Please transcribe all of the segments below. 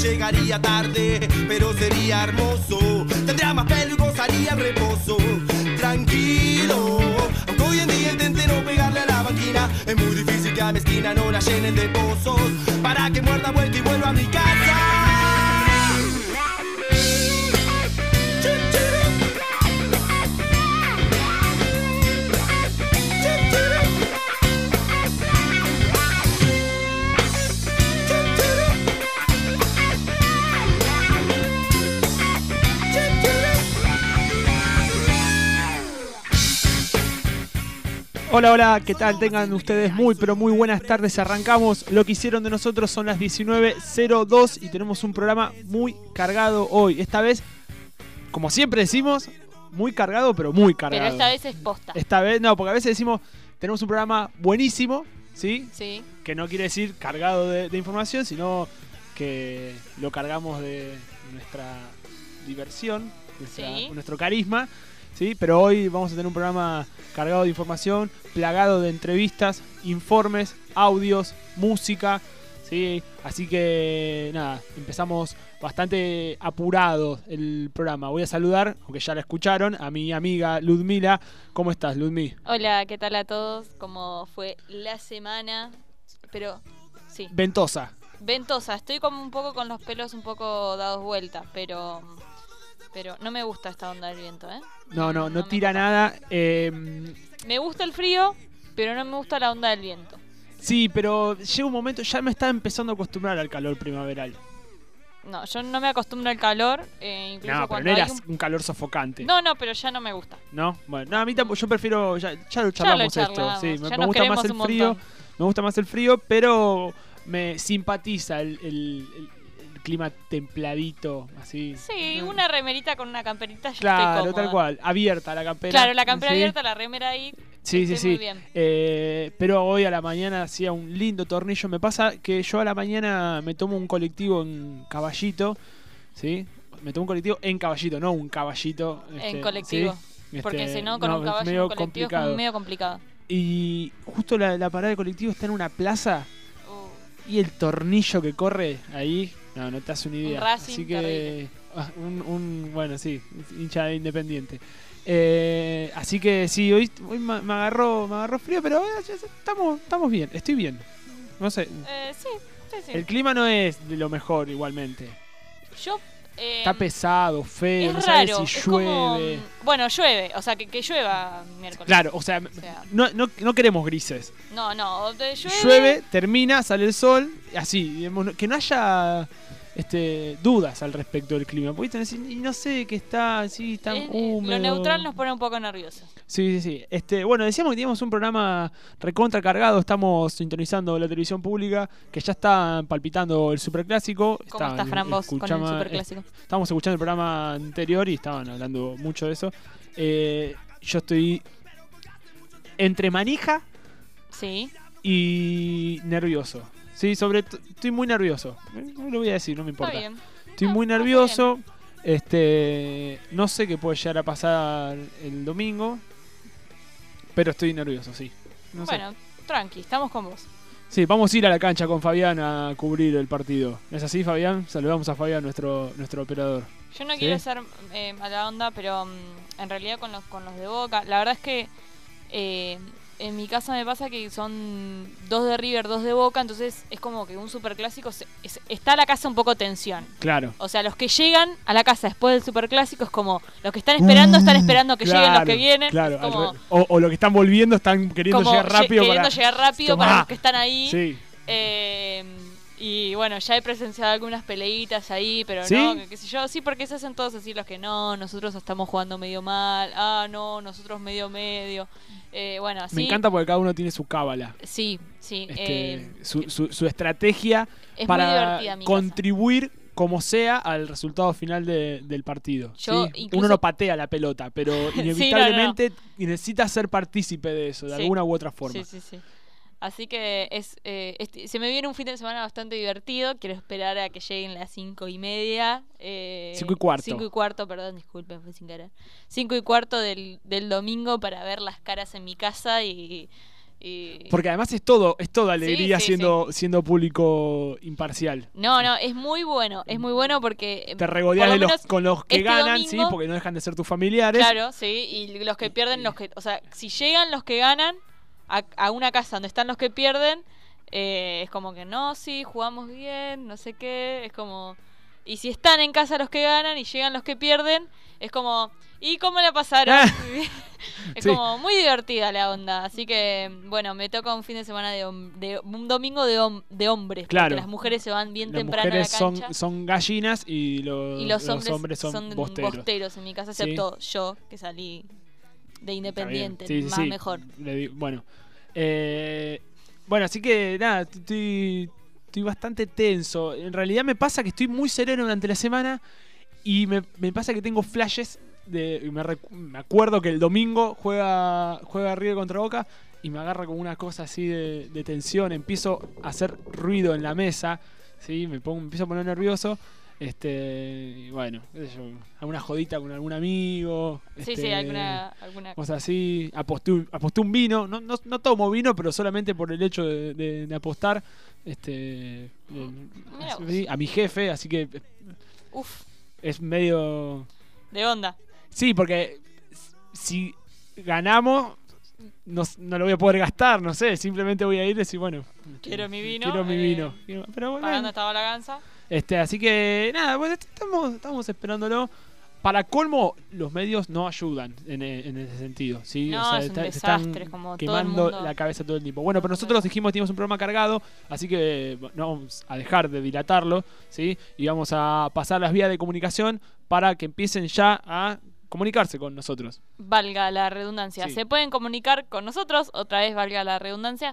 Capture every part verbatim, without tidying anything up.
llegaría tarde, pero sería hermoso. Tendría más pelo y gozaría el reposo. Tranquilo, aunque hoy en día intente no pegarle a la banquina, es muy difícil que a mi esquina no la llenen de pozos, para que muerda vuelta y vuelva a mi casa. Hola, hola, ¿qué tal? Tengan ustedes muy, pero muy buenas tardes. Arrancamos Lo que hicieron de nosotros, son las diecinueve cero dos y tenemos un programa muy cargado hoy. Esta vez, como siempre decimos, muy cargado, pero muy cargado. Pero esta vez es posta. Esta vez, no, porque a veces decimos, tenemos un programa buenísimo, ¿sí? Sí. Que no quiere decir cargado de, de información, sino que lo cargamos de nuestra diversión, nuestra, Sí. nuestro carisma. ¿Sí? Pero hoy vamos a tener un programa cargado de información, plagado de entrevistas, informes, audios, música, ¿sí? Así que nada, empezamos bastante apurados el programa. Voy a saludar, aunque ya la escucharon, a mi amiga Ludmila. ¿Cómo estás, Ludmi? Hola, ¿qué tal a todos? ¿Cómo fue la semana? Pero, sí. Ventosa. Ventosa, estoy como un poco con los pelos un poco dados vuelta, pero... Pero no me gusta esta onda del viento, ¿eh? No, no, no, no tira me nada. Eh, Me gusta el frío, pero no me gusta la onda del viento. sí, pero llega un momento, ya me está empezando a acostumbrar al calor primaveral. No, yo no me acostumbro al calor, eh, incluso No, pero cuando no hay era un... un calor sofocante. No, no, pero ya no me gusta. ¿No? Bueno, no, a mí tampoco, yo prefiero, ya, ya lo charlamos Ya lo esto. charlamos, Sí, me, ya me nos gusta más queremos el un frío. montón. Me gusta más el frío, pero me simpatiza el, el, el- el clima templadito, así. Sí, una remerita con una camperita ya Claro, estoy cómoda. tal cual. Abierta la campera. Claro, la campera ¿sí? abierta, la remera ahí. Sí, sí, estoy sí. muy bien. Eh, pero hoy a la mañana hacía un lindo tornillo. Me pasa que yo a la mañana me tomo un colectivo en Caballito, ¿sí? Me tomo un colectivo en Caballito, no un caballito. este, En colectivo. ¿sí? Porque Este, si no, con no, un es caballo en medio un colectivo es complicado. como medio complicado. Y justo la, la parada de colectivo está en una plaza Uh, y el tornillo que corre ahí, no, no te hace una idea. Un Racing Así que, terrible. ah, un, un, bueno, sí, hincha de Independiente. Eh, así que sí, hoy, hoy me, me agarró, me agarró frío, pero eh, ya estamos, estamos bien, estoy bien. No sé, eh, sí, sí, sí. el clima no es de lo mejor igualmente. Yo... eh, Está pesado, feo, es no sabes raro, si es como, llueve. bueno, llueve, o sea, que, que llueva miércoles. Claro, o sea, O sea, no, no, no queremos grises. no, no, de- llueve... Llueve, termina, sale el sol, así, digamos, no- que no haya este, dudas al respecto del clima. Porque tenés, y no sé, que está así, tan eh, eh, húmedo. Lo neutral nos pone un poco nerviosos. Sí, sí, sí. Este, bueno, decíamos que teníamos un programa recontra cargado, estamos sintonizando la televisión pública, que ya está palpitando el superclásico. ¿Cómo Estaban está Fran Vos con el escuchama- superclásico? Estábamos escuchando el programa anterior y estaban hablando mucho de eso. Eh, yo estoy entre manija Sí. y nervioso. Sí, sobre t- estoy muy nervioso. No lo voy a decir, no me Está importa. bien. Estoy No, muy está nervioso. Este, no sé qué puede llegar a pasar el domingo, pero estoy nervioso, sí. No sé. Bueno, tranqui, estamos con vos. Sí, vamos a ir a la cancha con Fabián a cubrir el partido. ¿Es así, Fabián? Saludamos a Fabián, nuestro nuestro operador. Yo no ¿Sí? quiero ser eh, mala onda, pero mm, en realidad con los, con los de Boca, la verdad es que eh, en mi casa me pasa que son dos de River, dos de Boca, entonces es como que un superclásico, se- es- está la casa un poco tensión. Claro. O sea, los que llegan a la casa después del superclásico es como los que están esperando, están esperando que lleguen los que vienen. Claro, es como, al re- o, o los que están volviendo están queriendo como llegar rápido lle- queriendo para... llegar rápido Tomá. para los que están ahí. Sí. Eh, y bueno, ya he presenciado algunas peleitas ahí, pero ¿Sí? no, que qué sé yo, sí, porque se hacen todos así los que no, nosotros estamos jugando medio mal, ah, no, nosotros medio medio. Eh, bueno, así. Me encanta porque cada uno tiene su cábala. Sí, sí. Este, eh, su, su, su estrategia es muy para divertida mi contribuir como sea al resultado final de- del partido. Yo ¿sí? incluso- Uno no patea la pelota, pero no, no. inevitablemente necesita ser partícipe de eso, de Sí. alguna u otra forma. Sí, sí, sí. Así que es, eh, este- se me viene un fin de semana bastante divertido. Quiero esperar a que lleguen las cinco y media. Eh, Cinco y cuarto. Cinco y cuarto, perdón, disculpen, fue sin querer. Cinco y cuarto del, del domingo para ver las caras en mi casa y, Y... Porque además es todo, es toda alegría Sí, sí, siendo, sí. siendo público imparcial. No, no, es muy bueno, es muy bueno porque... Te regodeas por de lo los, menos con los que este ganan, domingo- sí, porque no dejan de ser tus familiares. Claro, sí, y los que pierden, los que... O sea, si llegan los que ganan a, a una casa donde están los que pierden, eh, es como que no, sí, jugamos bien, no sé qué, es como... Y si están en casa los que ganan y llegan los que pierden, es como... ¿Y cómo la pasaron? Es Sí. como muy divertida la onda. Así que, bueno, me toca un fin de semana de, hom- de un domingo de, hom- de hombres. Claro. Porque las mujeres se van bien Las temprano a la mujeres son, cancha. son gallinas y los, y los, los hombres, son, bosteros. bosteros. en mi casa, Sí. excepto yo, que salí de independiente. Está bien. Sí, sí, más sí. mejor. Le di- bueno, eh, bueno, así que nada, estoy, estoy bastante tenso. En realidad me pasa que estoy muy sereno durante la semana y me, me pasa que tengo flashes. De, me, recu- me acuerdo que el domingo juega, juega River contra Boca y me agarra como una cosa así de, de tensión. Empiezo a hacer ruido en la mesa, ¿sí? me, pongo, me empiezo a poner nervioso. Este, y bueno, qué sé yo, alguna jodita con algún amigo. Sí, este, sí, alguna... alguna... cosas así. Aposté, un- aposté un vino. No, no, no tomo vino, pero solamente por el hecho de, de- de apostar. Este, eh, Mirá vos. así, a mi jefe, así que Uf, es medio. de onda. Sí, porque si ganamos, no, no lo voy a poder gastar, no sé. Simplemente voy a ir y decir, bueno, Quiero mi vino. quiero mi eh, vino. Quiero- Pero bueno, Pagando esta balaganza. este, así que nada, pues estamos, estamos esperándolo. Para colmo, los medios no ayudan en, e- en ese sentido, ¿sí? No, es un te desastre, como todo el quemando mundo. la cabeza todo el tiempo. Bueno, pero nosotros dijimos que teníamos un programa cargado, así que no vamos a dejar de dilatarlo, ¿sí? Y vamos a pasar las vías de comunicación para que empiecen ya a comunicarse con nosotros. Valga la redundancia. Sí. Se pueden comunicar con nosotros, otra vez valga la redundancia,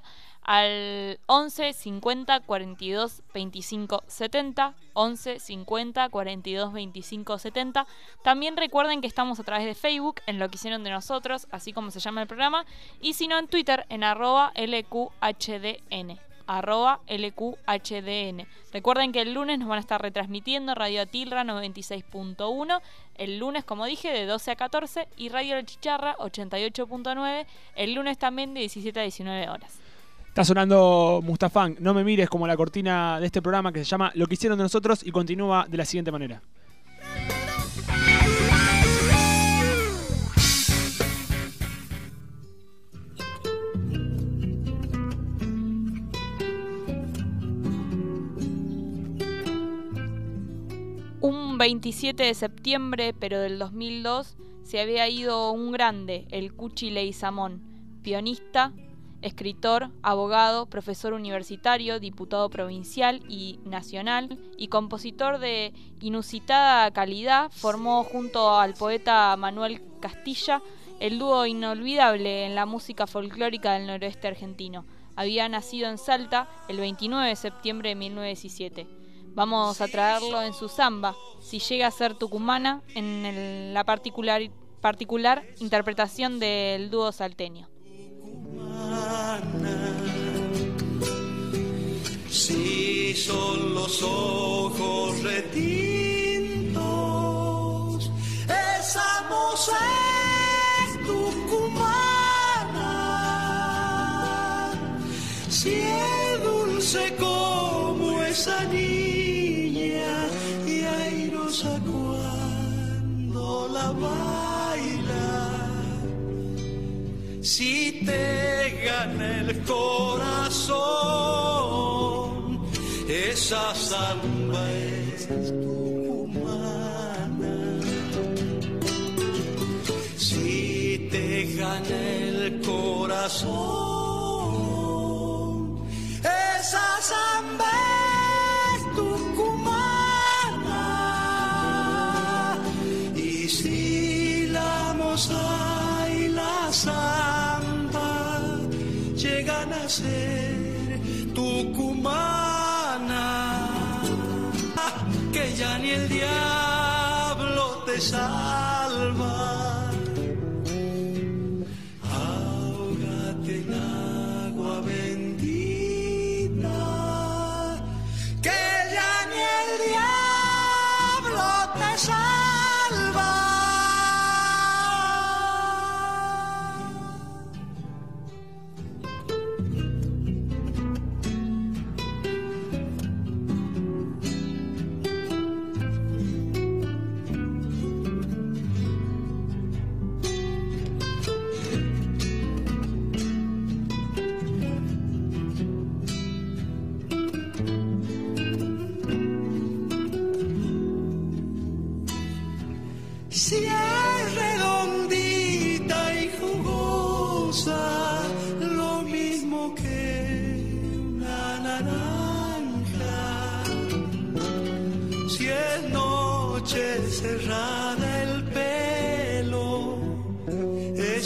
al once cincuenta cuarenta y dos veinticinco setenta, once cincuenta cuarenta y dos veinticinco setenta. También recuerden que estamos a través de Facebook, en Lo que hicieron de nosotros, así como se llama el programa, y si no en Twitter, en arroba L Q H D N. arroba L Q H D N. Recuerden que el lunes nos van a estar retransmitiendo Radio Atilra noventa y seis punto uno, el lunes, como dije, de doce a catorce, y Radio La Chicharra ochenta y ocho punto nueve, el lunes también de diecisiete a diecinueve horas. Está sonando Mustafán, No me mires, como la cortina de este programa que se llama Lo que hicieron de nosotros y continúa de la siguiente manera. Un veintisiete de septiembre, pero del dos mil dos, se había ido un grande, el Cuchi Leguizamón, pianista, escritor, abogado, profesor universitario, diputado provincial y nacional y compositor de inusitada calidad. Formó junto al poeta Manuel Castilla el dúo inolvidable en la música folclórica del noroeste argentino. Había nacido en Salta el veintinueve de septiembre de mil novecientos diecisiete. Vamos a traerlo en su samba, Si llega a ser tucumana, en el- la particular, particular interpretación del dúo salteño. Si son los ojos retintos, esa moza es tucumana. Si es dulce como esa niña y airosa cuando la baila. Si te gana el corazón, esa samba es tucumana. Si te gana el corazón, esa samba es tucumana. Y si la moza y la samba llegan a ser tucumana, que ya ni el diablo te salva. Ahógate en agua bendita, que ya ni el diablo te salva.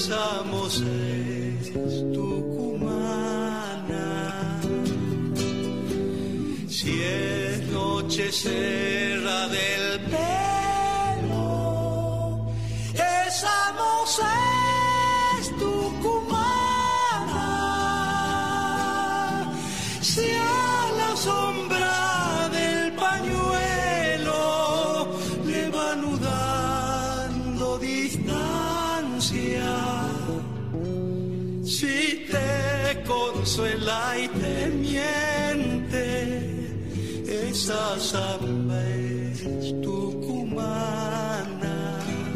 esa voz es tucumana. Si es noche serra del pelo, esa voz es tucumana. Si a la sombra del pañuelo le va anudando distancia, si te consuela y te miente, esa samba es tucumana.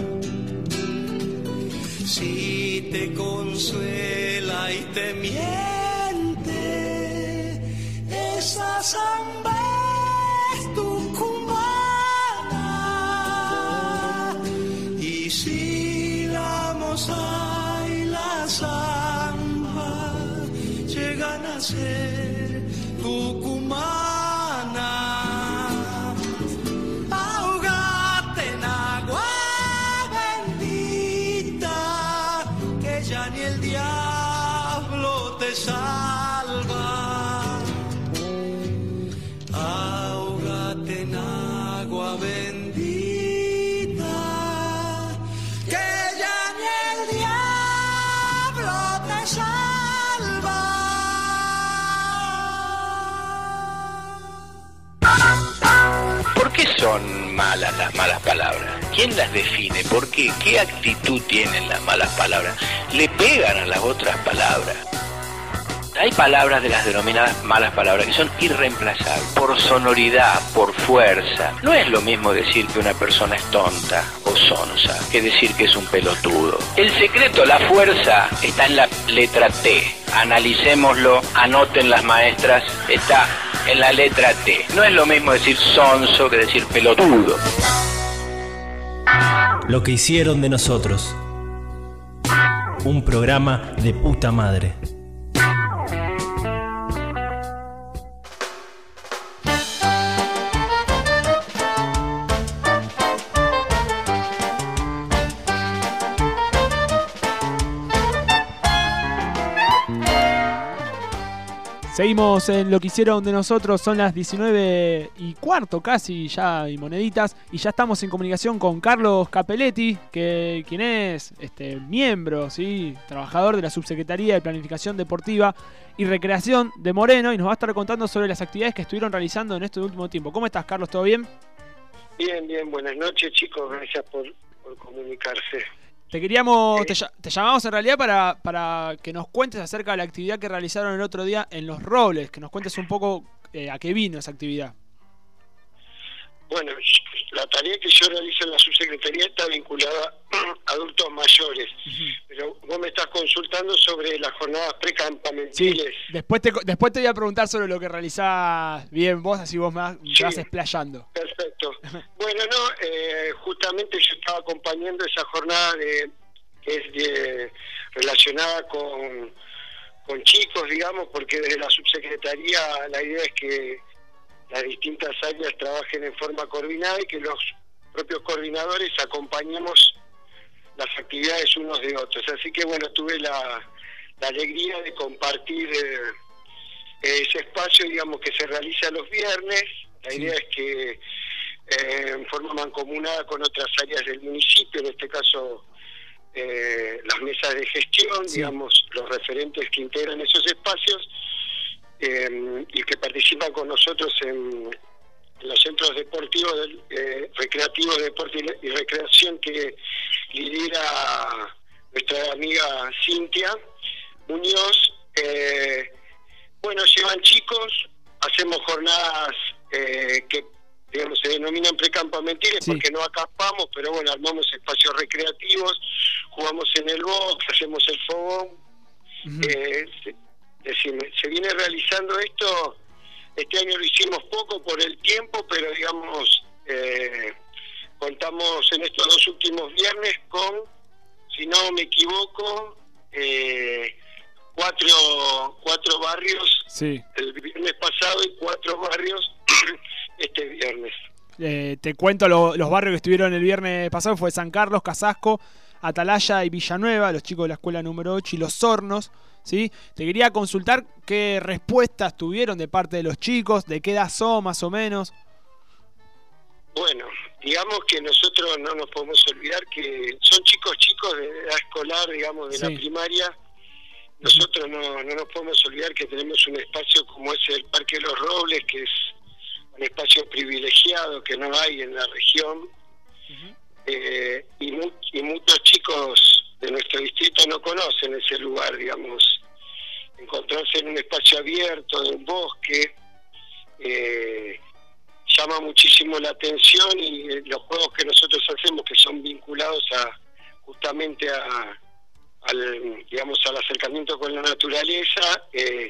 Si te consuela y te miente, esa samba es tucumana. Y si la moza y la samba llegan a ser tucumana, salva, ahógate en agua bendita, que ya ni el diablo te salva. ¿Por qué son malas las malas palabras? ¿Quién las define? ¿Por qué? ¿Qué actitud tienen las malas palabras? ¿Le pegan a las otras palabras? Hay palabras de las denominadas malas palabras que son irreemplazables, por sonoridad, por fuerza. No es lo mismo decir que una persona es tonta o sonsa que decir que es un pelotudo. El secreto, la fuerza, está en la letra T. Analicémoslo, anoten las maestras, está en la letra T. No es lo mismo decir sonso que decir pelotudo. Lo que hicieron de nosotros. Un programa de puta madre. Seguimos en Lo que hicieron de nosotros, son las diecinueve y cuarto casi ya y moneditas, y ya estamos en comunicación con Carlos Capelletti, que quien es este miembro, ¿sí? trabajador de la Subsecretaría de Planificación Deportiva y Recreación de Moreno, y nos va a estar contando sobre las actividades que estuvieron realizando en este último tiempo. ¿Cómo estás, Carlos? ¿Todo bien? Bien, bien, buenas noches, chicos, gracias por, por comunicarse. Te queríamos, te, te llamamos en realidad para, para que nos cuentes acerca de la actividad que realizaron el otro día en Los Robles, que nos cuentes un poco eh, a qué vino esa actividad. Bueno, la tarea que yo realizo en la subsecretaría está vinculada a adultos mayores, uh-huh. pero vos me estás consultando sobre las jornadas precampamentiles. Sí, después te, después te voy a preguntar sobre lo que realizás bien vos, así vos me vas, sí, te vas explayando. Perfecto. Bueno, no, eh, justamente yo estaba acompañando esa jornada de, que es de, relacionada con, con chicos, digamos, porque desde la subsecretaría la idea es que las distintas áreas trabajen en forma coordinada y que los propios coordinadores acompañemos las actividades unos de otros. Así que bueno, tuve la, la alegría de compartir eh, ese espacio, digamos, que se realiza los viernes. La idea es que eh, en forma mancomunada con otras áreas del municipio, en este caso eh, las mesas de gestión, sí. digamos, los referentes que integran esos espacios, Eh, y que participan con nosotros en, en los centros deportivos, del, eh, recreativos de deporte y recreación que lidera nuestra amiga Cintia Muñoz. Eh, bueno, llevan chicos, hacemos jornadas eh, que digamos se denominan precampamentiles, sí. porque no acampamos, pero bueno, armamos espacios recreativos, jugamos en el bosque, hacemos el fogón. Uh-huh. eh, Decime, se viene realizando esto, este año lo hicimos poco por el tiempo, pero digamos, eh, contamos en estos dos últimos viernes con, si no me equivoco, eh, cuatro, cuatro barrios, sí. el viernes pasado y cuatro barrios este viernes. Eh, te cuento lo, los barrios que estuvieron el viernes pasado, fue San Carlos, Casasco, Atalaya y Villanueva, los chicos de la escuela número ocho y Los Hornos, ¿sí? Te quería consultar qué respuestas tuvieron de parte de los chicos, de qué edad son más o menos. Bueno, digamos que nosotros no nos podemos olvidar que son chicos chicos de edad escolar, digamos, de sí. la primaria. Nosotros no, no nos podemos olvidar que tenemos un espacio como es el Parque de los Robles, que es un espacio privilegiado que no hay en la región. Uh-huh. eh, y, mu y muchos chicos de nuestro distrito no conocen ese lugar, digamos. Encontrarse en un espacio abierto, de un bosque, eh, llama muchísimo la atención, y eh, los juegos que nosotros hacemos, que son vinculados a justamente a, al, digamos, al acercamiento con la naturaleza, eh,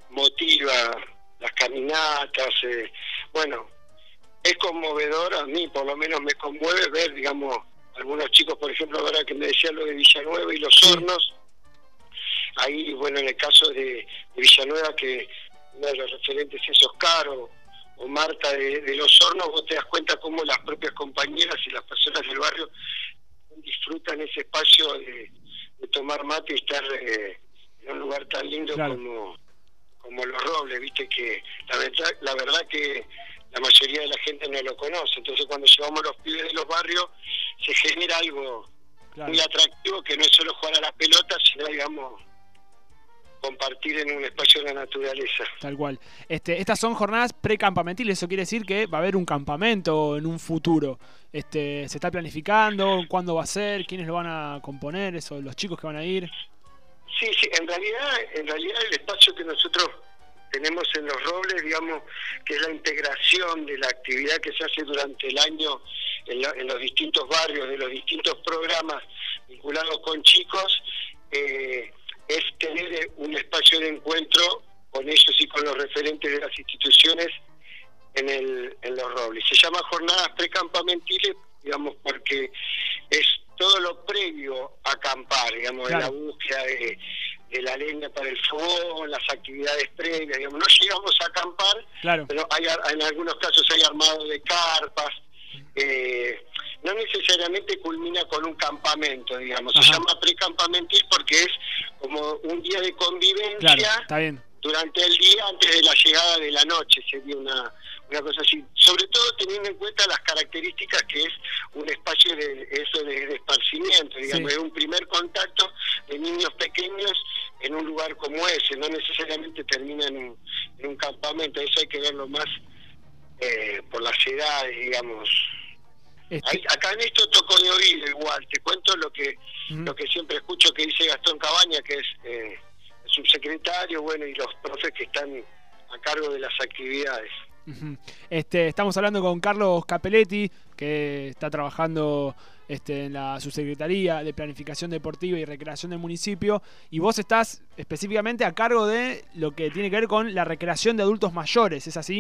motiva las caminatas, eh, bueno, es conmovedor. A mí por lo menos me conmueve ver, digamos, algunos chicos, por ejemplo, ahora que me decía lo de Villanueva y Los Hornos, ahí, bueno, en el caso de, de Villanueva, que uno de los referentes es Oscar o, o Marta de, de Los Hornos, vos te das cuenta cómo las propias compañeras y las personas del barrio disfrutan ese espacio de, de tomar mate y estar eh, en un lugar tan lindo, claro, como, como Los Robles, viste que la verdad, la verdad que la mayoría de la gente no lo conoce. Entonces cuando llevamos los pibes de los barrios se genera algo, claro, muy atractivo, que no es solo jugar a la pelota, sino, digamos, compartir en un espacio de la naturaleza. Tal cual. Este, estas son jornadas precampamentiles, eso quiere decir que va a haber un campamento en un futuro. Este, ¿se está planificando? ¿Cuándo va a ser? ¿Quiénes lo van a componer? Eso, los chicos que van a ir. Sí, sí, en realidad, en realidad el espacio que nosotros tenemos en Los Robles, digamos, que es la integración de la actividad que se hace durante el año en, la, en los distintos barrios, de los distintos programas vinculados con chicos, eh, es tener un espacio de encuentro con ellos y con los referentes de las instituciones en, el, en Los Robles. Se llama jornadas precampamentiles, digamos, porque es todo lo previo a acampar, digamos, claro, de la búsqueda de, de la leña para el fogón, las actividades previas, digamos. No llegamos a acampar, claro, pero hay, en algunos casos hay armado de carpas. Eh, no necesariamente culmina con un campamento, digamos. Ajá. Se llama precampamentil porque es como un día de convivencia, claro, está bien, durante el día antes de la llegada de la noche. Sería una, una cosa así, sobre todo teniendo en cuenta las características que es un espacio de eso de, de esparcimiento, digamos, sí, es un primer contacto de niños pequeños en un lugar como ese. No necesariamente termina en un, en un campamento, eso hay que verlo más eh, por las edades, digamos. Este... Ahí, acá en esto toco de oído igual, te cuento lo que uh-huh. lo que siempre escucho que dice Gastón Cabaña, que es eh, el subsecretario, bueno, y los profes que están a cargo de las actividades. Uh-huh. Este, estamos hablando con Carlos Capelletti, que está trabajando este, en la subsecretaría de Planificación Deportiva y Recreación del municipio, y vos estás específicamente a cargo de lo que tiene que ver con la recreación de adultos mayores, ¿es así?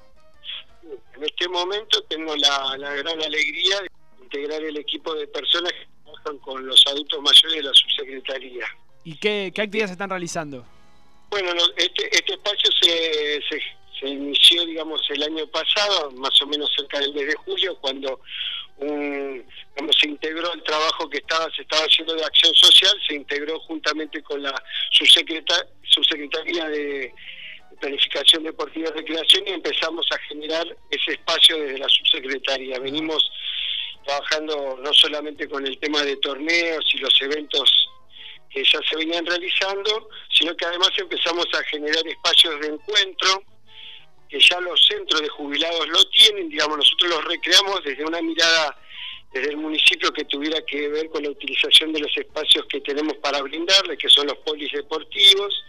En este momento tengo la, la gran alegría de integrar el equipo de personas que trabajan con los adultos mayores de la subsecretaría. ¿Y qué, qué actividades se están realizando? Bueno, no, este, este espacio se, se, se inició, digamos, el año pasado, más o menos cerca del mes de julio, cuando un, cuando se integró el trabajo que estaba se estaba haciendo de acción social, se integró juntamente con la subsecretaría, subsecretaría de Planificación Deportiva y Recreación, y empezamos a generar ese espacio desde la subsecretaría. Venimos trabajando no solamente con el tema de torneos y los eventos que ya se venían realizando, sino que además empezamos a generar espacios de encuentro que ya los centros de jubilados lo tienen, digamos, nosotros los recreamos desde una mirada desde el municipio que tuviera que ver con la utilización de los espacios que tenemos para brindarles, que son los polideportivos.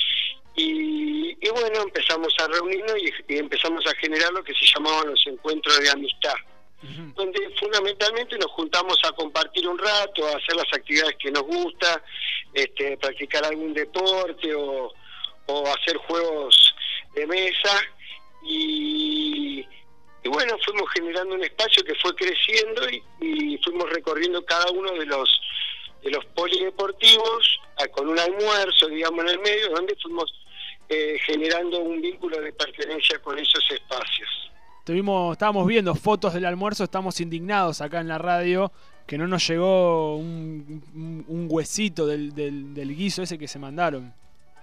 Y, y bueno, empezamos a reunirnos y, y empezamos a generar lo que se llamaban los encuentros de amistad, uh-huh. donde fundamentalmente nos juntamos a compartir un rato, a hacer las actividades que nos gusta, este, practicar algún deporte o, o hacer juegos de mesa, y, y bueno, fuimos generando un espacio que fue creciendo y, y fuimos recorriendo cada uno de los de los polideportivos a, con un almuerzo, digamos, en el medio, donde fuimos eh, generando un vínculo de pertenencia con esos espacios. tuvimos, estábamos viendo fotos del almuerzo, estamos indignados acá en la radio que no nos llegó un, un, un huesito del, del, del guiso ese que se mandaron.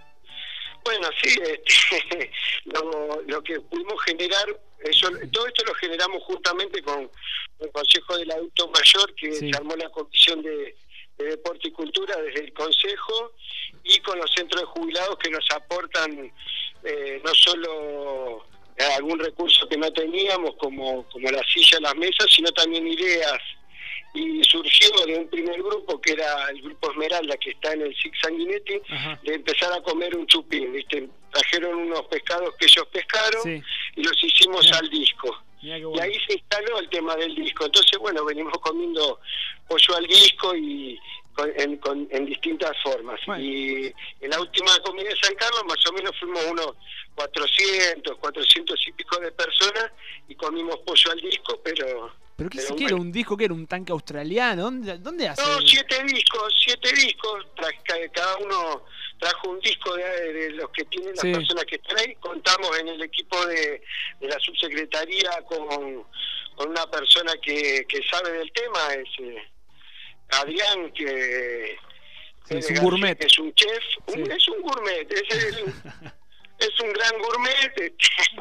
Bueno, sí, este, lo, lo que pudimos generar, eso, todo esto lo generamos justamente con el Consejo del Adulto Mayor, que Sí. se armó la Comisión de, de Deporte y Cultura desde el Consejo, y con los centros de jubilados que nos aportan eh, no solo algún recurso que no teníamos, como, como la silla, las mesas, sino también ideas. Y surgió de un primer grupo, que era el Grupo Esmeralda, que está en el S I C Sanguinetti, Ajá. de empezar a comer un chupín, ¿viste? Trajeron unos pescados que ellos pescaron, Sí. y los hicimos Mirá. al disco. Mirá qué Y bueno. ahí se instaló el tema del disco. Entonces, bueno, venimos comiendo pollo al disco y con, en, con, en distintas formas. Bueno. Y en la última comida de San Carlos, más o menos fuimos unos cuatrocientos, cuatrocientos y pico de personas, y comimos pollo al disco, pero... ¿Pero qué, pero qué era? bueno. ¿Un disco que era? ¿Un tanque australiano? ¿Dónde, dónde hace? No, siete discos, siete discos, tra- ca- cada uno trajo un disco de, de los que tienen las Sí. personas que están ahí. Contamos en el equipo de, de la subsecretaría con, con una persona que, que sabe del tema, es eh, Adrián, que Sí, es eh, un García, gourmet. que es un chef, un- Sí. es un gourmet, es, el- es un gran gourmet.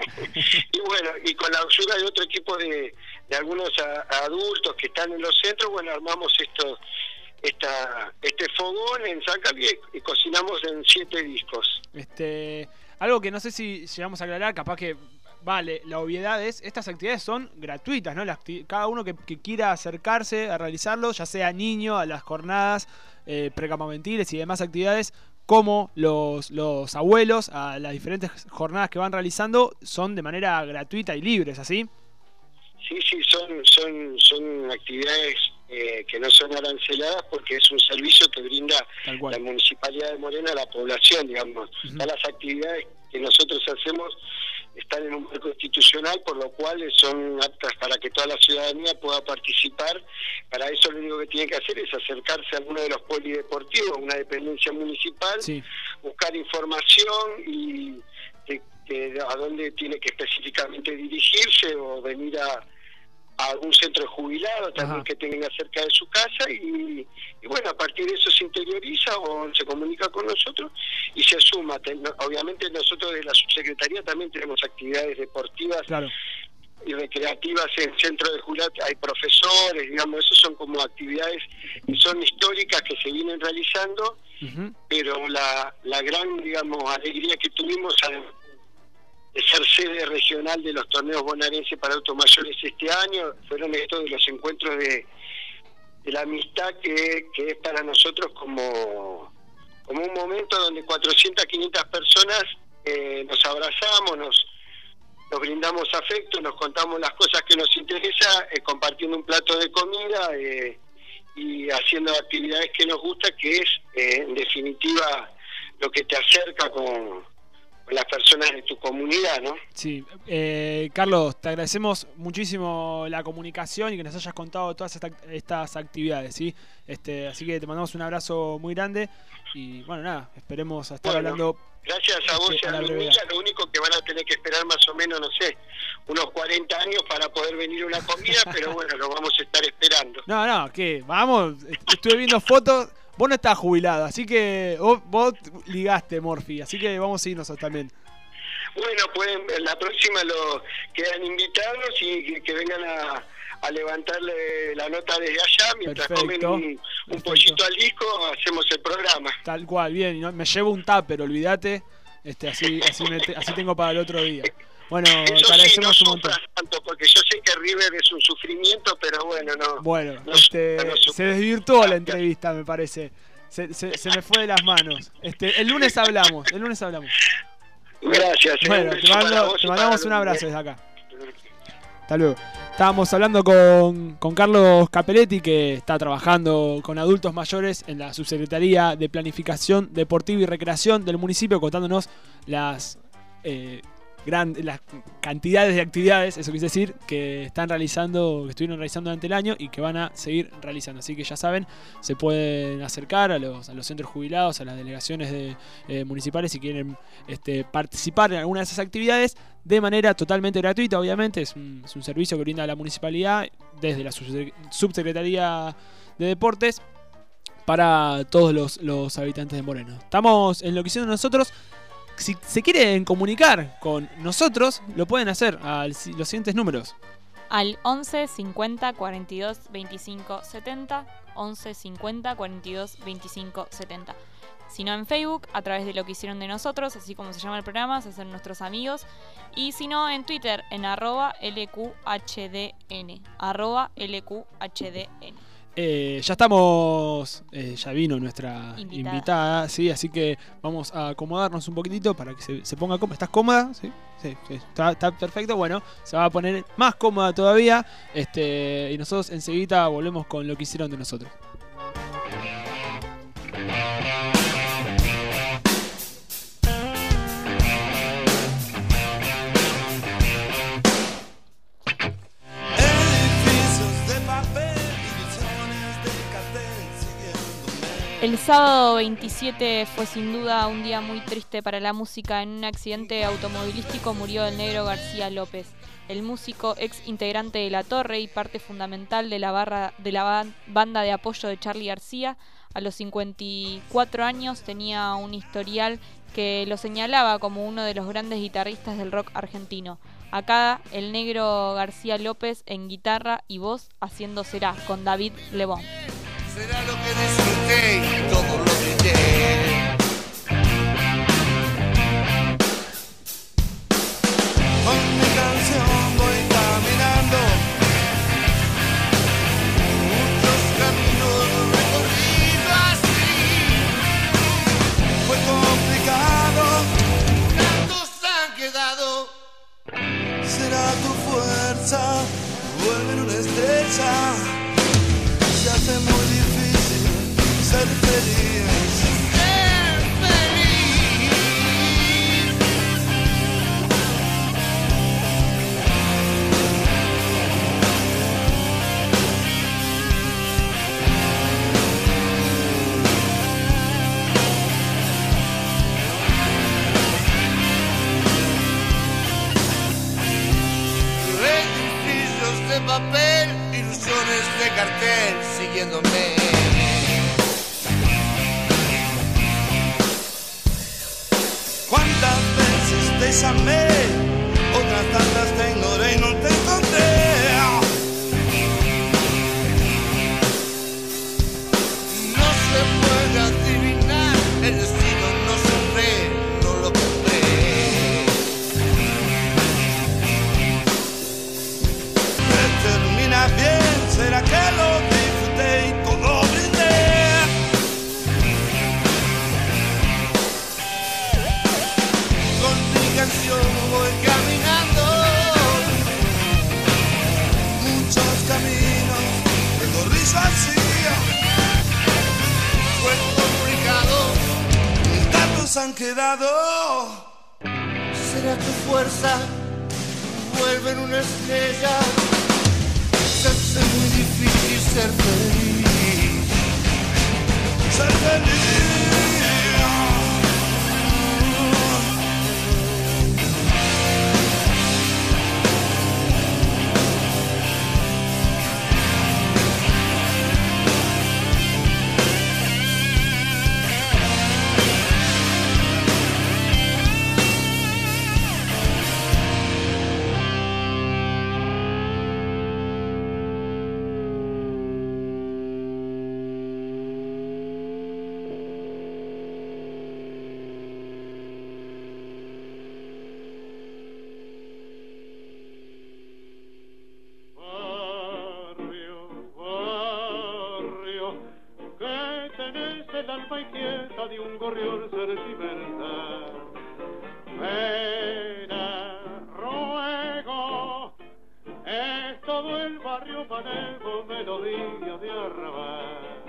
Y bueno, y con la ayuda de otro equipo de, de algunos a- adultos que están en los centros, bueno, armamos esto, esta, este fogón en San Carlos y, y cocinamos en siete discos. Este, algo que no sé si llegamos a aclarar, capaz que vale, la obviedad es, estas actividades son gratuitas, ¿no? Las acti- cada uno que, que quiera acercarse a realizarlo, ya sea niño, a las jornadas eh, precampamentiles y demás actividades, como los, los abuelos, a las diferentes jornadas que van realizando, son de manera gratuita y libre, ¿es así? Sí, sí, son, son, son actividades eh, que no son aranceladas, porque es un servicio que brinda Tal cual. la Municipalidad de Moreno a la población, digamos. Ujú. Todas las actividades que nosotros hacemos están en un marco institucional, por lo cual son aptas para que toda la ciudadanía pueda participar. Para eso lo único que tiene que hacer es acercarse a alguno de los polideportivos, una dependencia municipal, Sí. buscar información y de, de a dónde tiene que específicamente dirigirse, o venir a, a algún centro de jubilado también Ajá. que tenga cerca de su casa, y, y bueno, a partir de eso se interioriza o se comunica con nosotros y se suma. Ten- obviamente nosotros de la subsecretaría también tenemos actividades deportivas Claro. y recreativas en centro de jubilados, hay profesores, digamos, eso son como actividades que son históricas, que se vienen realizando, Ujú. pero la, la gran, digamos, alegría que tuvimos al- de ser sede regional de los torneos bonaerenses para adultos mayores este año fueron estos de los encuentros de, de la amistad, que, que es para nosotros como, como un momento donde cuatrocientas, quinientas personas eh, nos abrazamos, nos, nos brindamos afecto, nos contamos las cosas que nos interesa, eh, compartiendo un plato de comida eh, y haciendo actividades que nos gusta, que es eh, en definitiva lo que te acerca con con las personas de tu comunidad, ¿no? Sí, eh, Carlos, te agradecemos muchísimo la comunicación y que nos hayas contado todas esta- estas actividades, ¿sí? Este, así que te mandamos un abrazo muy grande y bueno, nada, esperemos a estar Bueno, hablando. Gracias a vos Este, y a a la mi brevedad. niña, lo único que van a tener que esperar más o menos, no sé, unos cuarenta años para poder venir a una comida, pero bueno, lo vamos a estar esperando. No, no, ¿qué? Vamos, est- estuve viendo fotos, vos no estás jubilado, así que vos, vos ligaste, Morphy, así que vamos a irnos también. Bueno, pueden, la próxima lo quedan invitados y que, que vengan a, a levantarle la nota desde allá, mientras Perfecto, comen un, un perfecto. pollito al disco, hacemos el programa. Tal cual, bien, y no- me llevo un tupper, olvídate, este, así, así, me te- así tengo para el otro día. Bueno, Eso te sí, no agradecemos un montón. sufras tanto, porque yo sé que River es un sufrimiento, pero bueno, no. Bueno, no este, sufras, no sufras. se desvirtuó la entrevista, me parece. Se, se, se me fue de las manos. Este, el lunes hablamos, el lunes hablamos. Gracias. eh, Bueno, un te, beso para mando- vos te y mandamos para un los- abrazo desde acá. Hasta luego. Estábamos hablando con, con Carlos Capelletti, que está trabajando con adultos mayores en la Subsecretaría de Planificación Deportiva y Recreación del municipio, contándonos las, eh, gran, las cantidades de actividades, eso quise decir, que están realizando, que estuvieron realizando durante el año y que van a seguir realizando. Así que ya saben, se pueden acercar a los, a los centros jubilados, a las delegaciones de, eh, municipales si quieren este, participar en alguna de esas actividades de manera totalmente gratuita, obviamente. Es un, es un servicio que brinda la municipalidad desde la Subsecretaría de Deportes para todos los, los habitantes de Moreno. Estamos enloqueciendo nosotros. Si se quieren comunicar con nosotros, lo pueden hacer a los siguientes números. Al once cincuenta cuarenta y dos veinticinco setenta, once cincuenta cuarenta y dos veinticinco setenta. Si no, en Facebook, a través de Lo que hicieron de nosotros, así como se llama el programa, se hacen nuestros amigos. Y si no, en Twitter, en arroba L Q H D N, arroba L Q H D N. Eh, ya estamos, eh, ya vino nuestra invitada. invitada, sí, así que vamos a acomodarnos un poquitito para que se, se ponga cómoda. ¿Estás cómoda? Sí, sí, sí. Está, está perfecto. Bueno, se va a poner más cómoda todavía, este, y nosotros enseguida volvemos con Lo que hicieron de nosotros. El sábado veintisiete fue sin duda un día muy triste para la música. En un accidente automovilístico murió el negro García López, el músico ex integrante de La Torre y parte fundamental de la, barra, de la banda de apoyo de Charly García. A los cincuenta y cuatro años tenía un historial que lo señalaba como uno de los grandes guitarristas del rock argentino. Acá el negro García López en guitarra y voz haciendo Será con David Lebón. Será lo que disfruté y todo lo grité. Con mi canción voy caminando, muchos caminos recorridos así. Fue complicado, tantos han quedado. Será tu fuerza, vuelve una estrella. Se hace muy difícil ser feliz. Ser feliz. Edificios de papel, ilusiones de cartel siguiéndome. ¿Cuántas veces te llamé? Otras tantas te ignoré y no te encontré. No se puede adivinar, el destino no siempre, no lo compré. Me termina bien, será que lo disfruté y todo brindé. Con mi canción voy caminando, muchos caminos recorrí yo así. Fue complicado, tantos han quedado. Será tu fuerza, vuelve en una estrella. Se hace muy difícil ser feliz. Ser feliz. De un gorrión sentimental, pena, ruego, es todo el barrio manejo, melodía de arrabal.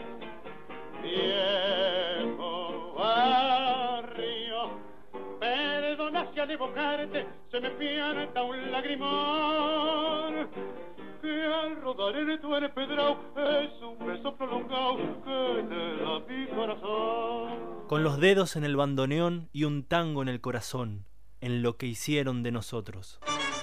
Viejo barrio, perdona que al evocarte se me pianta un lagrimón, que al rodar en tu empedrado es un beso prolongado que te da mi corazón. Con los dedos en el bandoneón y un tango en el corazón, en lo que hicieron de nosotros.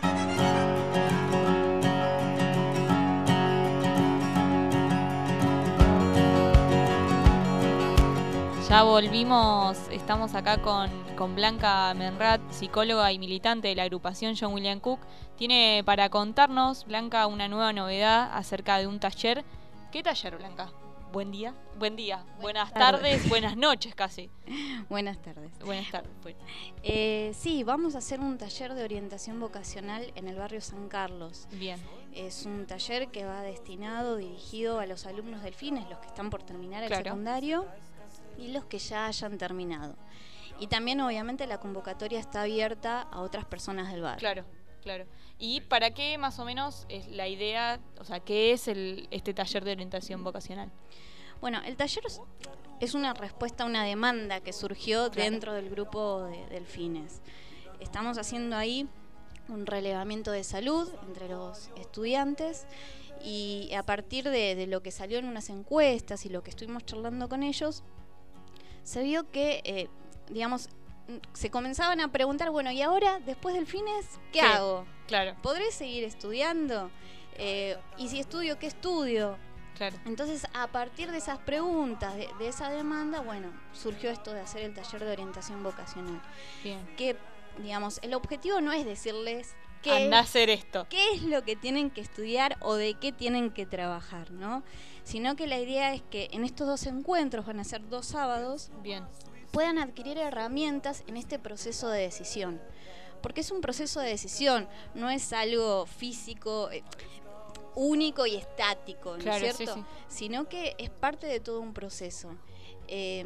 Ya volvimos, estamos acá con, con Blanca Menrat, psicóloga y militante de la agrupación John William Cook. Tiene para contarnos, Blanca, una nueva novedad acerca de un taller. ¿Qué taller, Blanca? Buen día. Buen día. Buenas, buenas tardes. tardes, buenas noches casi. Buenas tardes. Buenas tardes. Bueno. Eh, sí, vamos a hacer un taller de orientación vocacional en el barrio San Carlos. Bien. Es un taller que va destinado, dirigido a los alumnos delfines, los que están por terminar el claro. secundario, y los que ya hayan terminado. Y también, obviamente, la convocatoria está abierta a otras personas del barrio. Claro, claro. ¿Y para qué más o menos es la idea, o sea, qué es el, este taller de orientación vocacional? Bueno, el taller es una respuesta a una demanda que surgió claro. dentro del grupo de delfines. Estamos haciendo ahí un relevamiento de salud entre los estudiantes y a partir de, de lo que salió en unas encuestas y lo que estuvimos charlando con ellos, se vio que, eh, digamos, se comenzaban a preguntar, bueno, ¿y ahora, después del fines, qué, ¿Qué? hago? Claro. ¿Podré seguir estudiando? Eh, ¿Y si estudio, qué estudio? Claro. Entonces, a partir de esas preguntas, de, de esa demanda, bueno, surgió esto de hacer el taller de orientación vocacional. Bien. Que, digamos, el objetivo no es decirles qué, Andá a hacer esto. qué es lo que tienen que estudiar o de qué tienen que trabajar, ¿no? Sino que la idea es que en estos dos encuentros, van a ser dos sábados, bien, puedan adquirir herramientas en este proceso de decisión. Porque es un proceso de decisión, no es algo físico, eh, único y estático, ¿no claro, es cierto? Sí, sí. Sino que es parte de todo un proceso. Eh,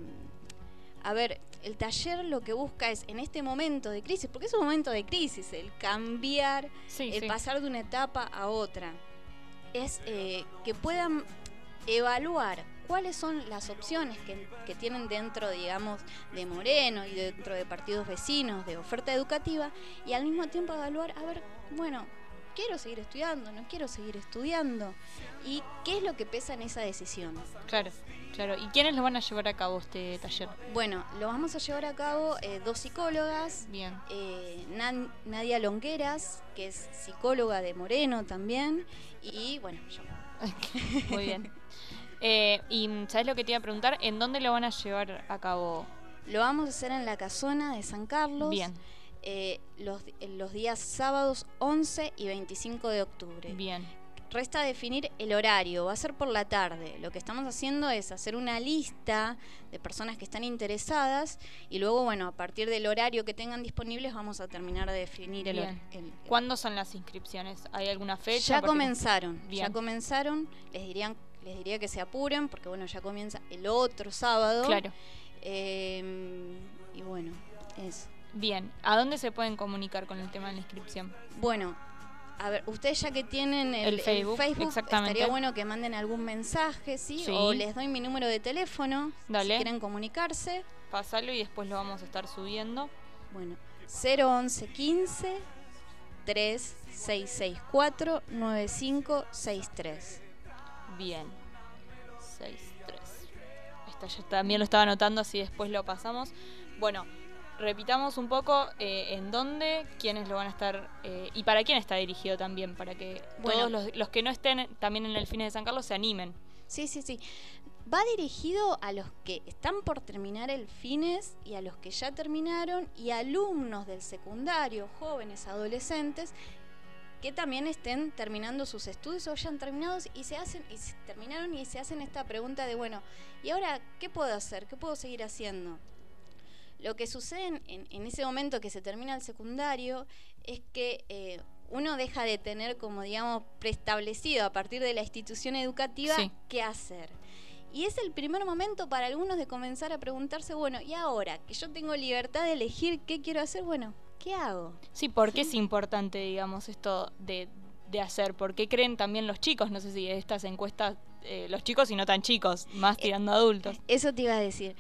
a ver, el taller lo que busca es, en este momento de crisis, porque es un momento de crisis, el cambiar, sí, el sí. pasar de una etapa a otra, es eh, que puedan evaluar cuáles son las opciones que, que tienen dentro, digamos, de Moreno y dentro de partidos vecinos de oferta educativa, y al mismo tiempo evaluar, a ver, bueno, quiero seguir estudiando, no quiero seguir estudiando, y qué es lo que pesa en esa decisión. Claro, claro. ¿Y quiénes lo van a llevar a cabo este taller? Bueno, lo vamos a llevar a cabo eh, dos psicólogas. Bien. Eh, Nan- Nadia Longueras, que es psicóloga de Moreno también, y bueno, yo. Muy bien. Eh, y ¿sabes lo que te iba a preguntar? ¿En dónde lo van a llevar a cabo? Lo vamos a hacer en la casona de San Carlos. Bien. Eh, los, los días sábados once y veinticinco de octubre. Bien. Resta definir el horario, va a ser por la tarde. Lo que estamos haciendo es hacer una lista de personas que están interesadas y luego, bueno, a partir del horario que tengan disponibles vamos a terminar de definir el horario. ¿Cuándo son las inscripciones? ¿Hay alguna fecha? Ya Porque... comenzaron, Bien. ya comenzaron. Les dirían, les diría que se apuren porque, bueno, ya comienza el otro sábado. Claro. Eh, y bueno, eso. Bien. ¿A dónde se pueden comunicar con el tema de la inscripción? Bueno, a ver, ustedes ya que tienen el, el Facebook, el Facebook exactamente. estaría bueno que manden algún mensaje, ¿sí? Sí. O les doy mi número de teléfono, Dale. si quieren comunicarse. Pásalo y después lo vamos a estar subiendo. Bueno, cero once quince tres seis seis cuatro nueve cinco seis tres. Bien. seis tres. Esta ya también lo estaba anotando, así después lo pasamos. Bueno, repitamos un poco eh, en dónde, quiénes lo van a estar eh, y para quién está dirigido también, para que Bueno. todos los, los que no estén también en el Fines de San Carlos se animen. Sí, sí, sí. Va dirigido a los que están por terminar el Fines y a los que ya terminaron y alumnos del secundario, jóvenes, adolescentes, que también estén terminando sus estudios o hayan terminado y se hacen y se terminaron y se hacen esta pregunta de, bueno, ¿y ahora qué puedo hacer? ¿Qué puedo seguir haciendo? Lo que sucede en, en ese momento que se termina el secundario es que eh, uno deja de tener, como digamos, preestablecido a partir de la institución educativa Sí. qué hacer. Y es el primer momento para algunos de comenzar a preguntarse, bueno, ¿y ahora que yo tengo libertad de elegir qué quiero hacer? Bueno, ¿qué hago? Sí, ¿por qué es importante, digamos, esto de, de hacer? ¿Por qué creen también los chicos? No sé si estas encuestas, eh, los chicos y no tan chicos, más tirando a adultos. Eso te iba a decir.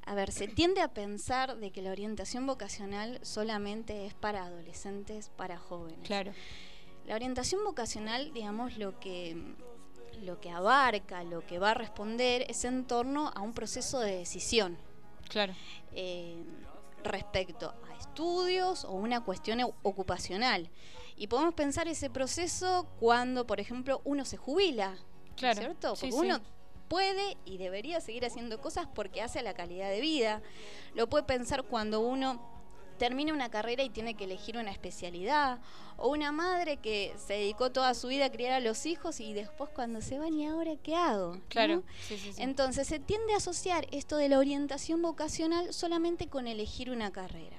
a ver, se tiende a pensar de que la orientación vocacional solamente es para adolescentes, para jóvenes. Claro. La orientación vocacional, digamos, lo que, lo que abarca, lo que va a responder es en torno a un proceso de decisión. Claro. Eh, respecto a estudios o una cuestión ocupacional. Y podemos pensar ese proceso cuando, por ejemplo, uno se jubila, Claro. ¿cierto? Porque Sí, uno sí. puede y debería seguir haciendo cosas porque hace la calidad de vida. Lo puede pensar cuando uno termina una carrera y tiene que elegir una especialidad, o una madre que se dedicó toda su vida a criar a los hijos y después cuando se van, ¿y ahora qué hago? Claro. ¿No? Sí, sí, sí. Entonces se tiende a asociar esto de la orientación vocacional solamente con elegir una carrera.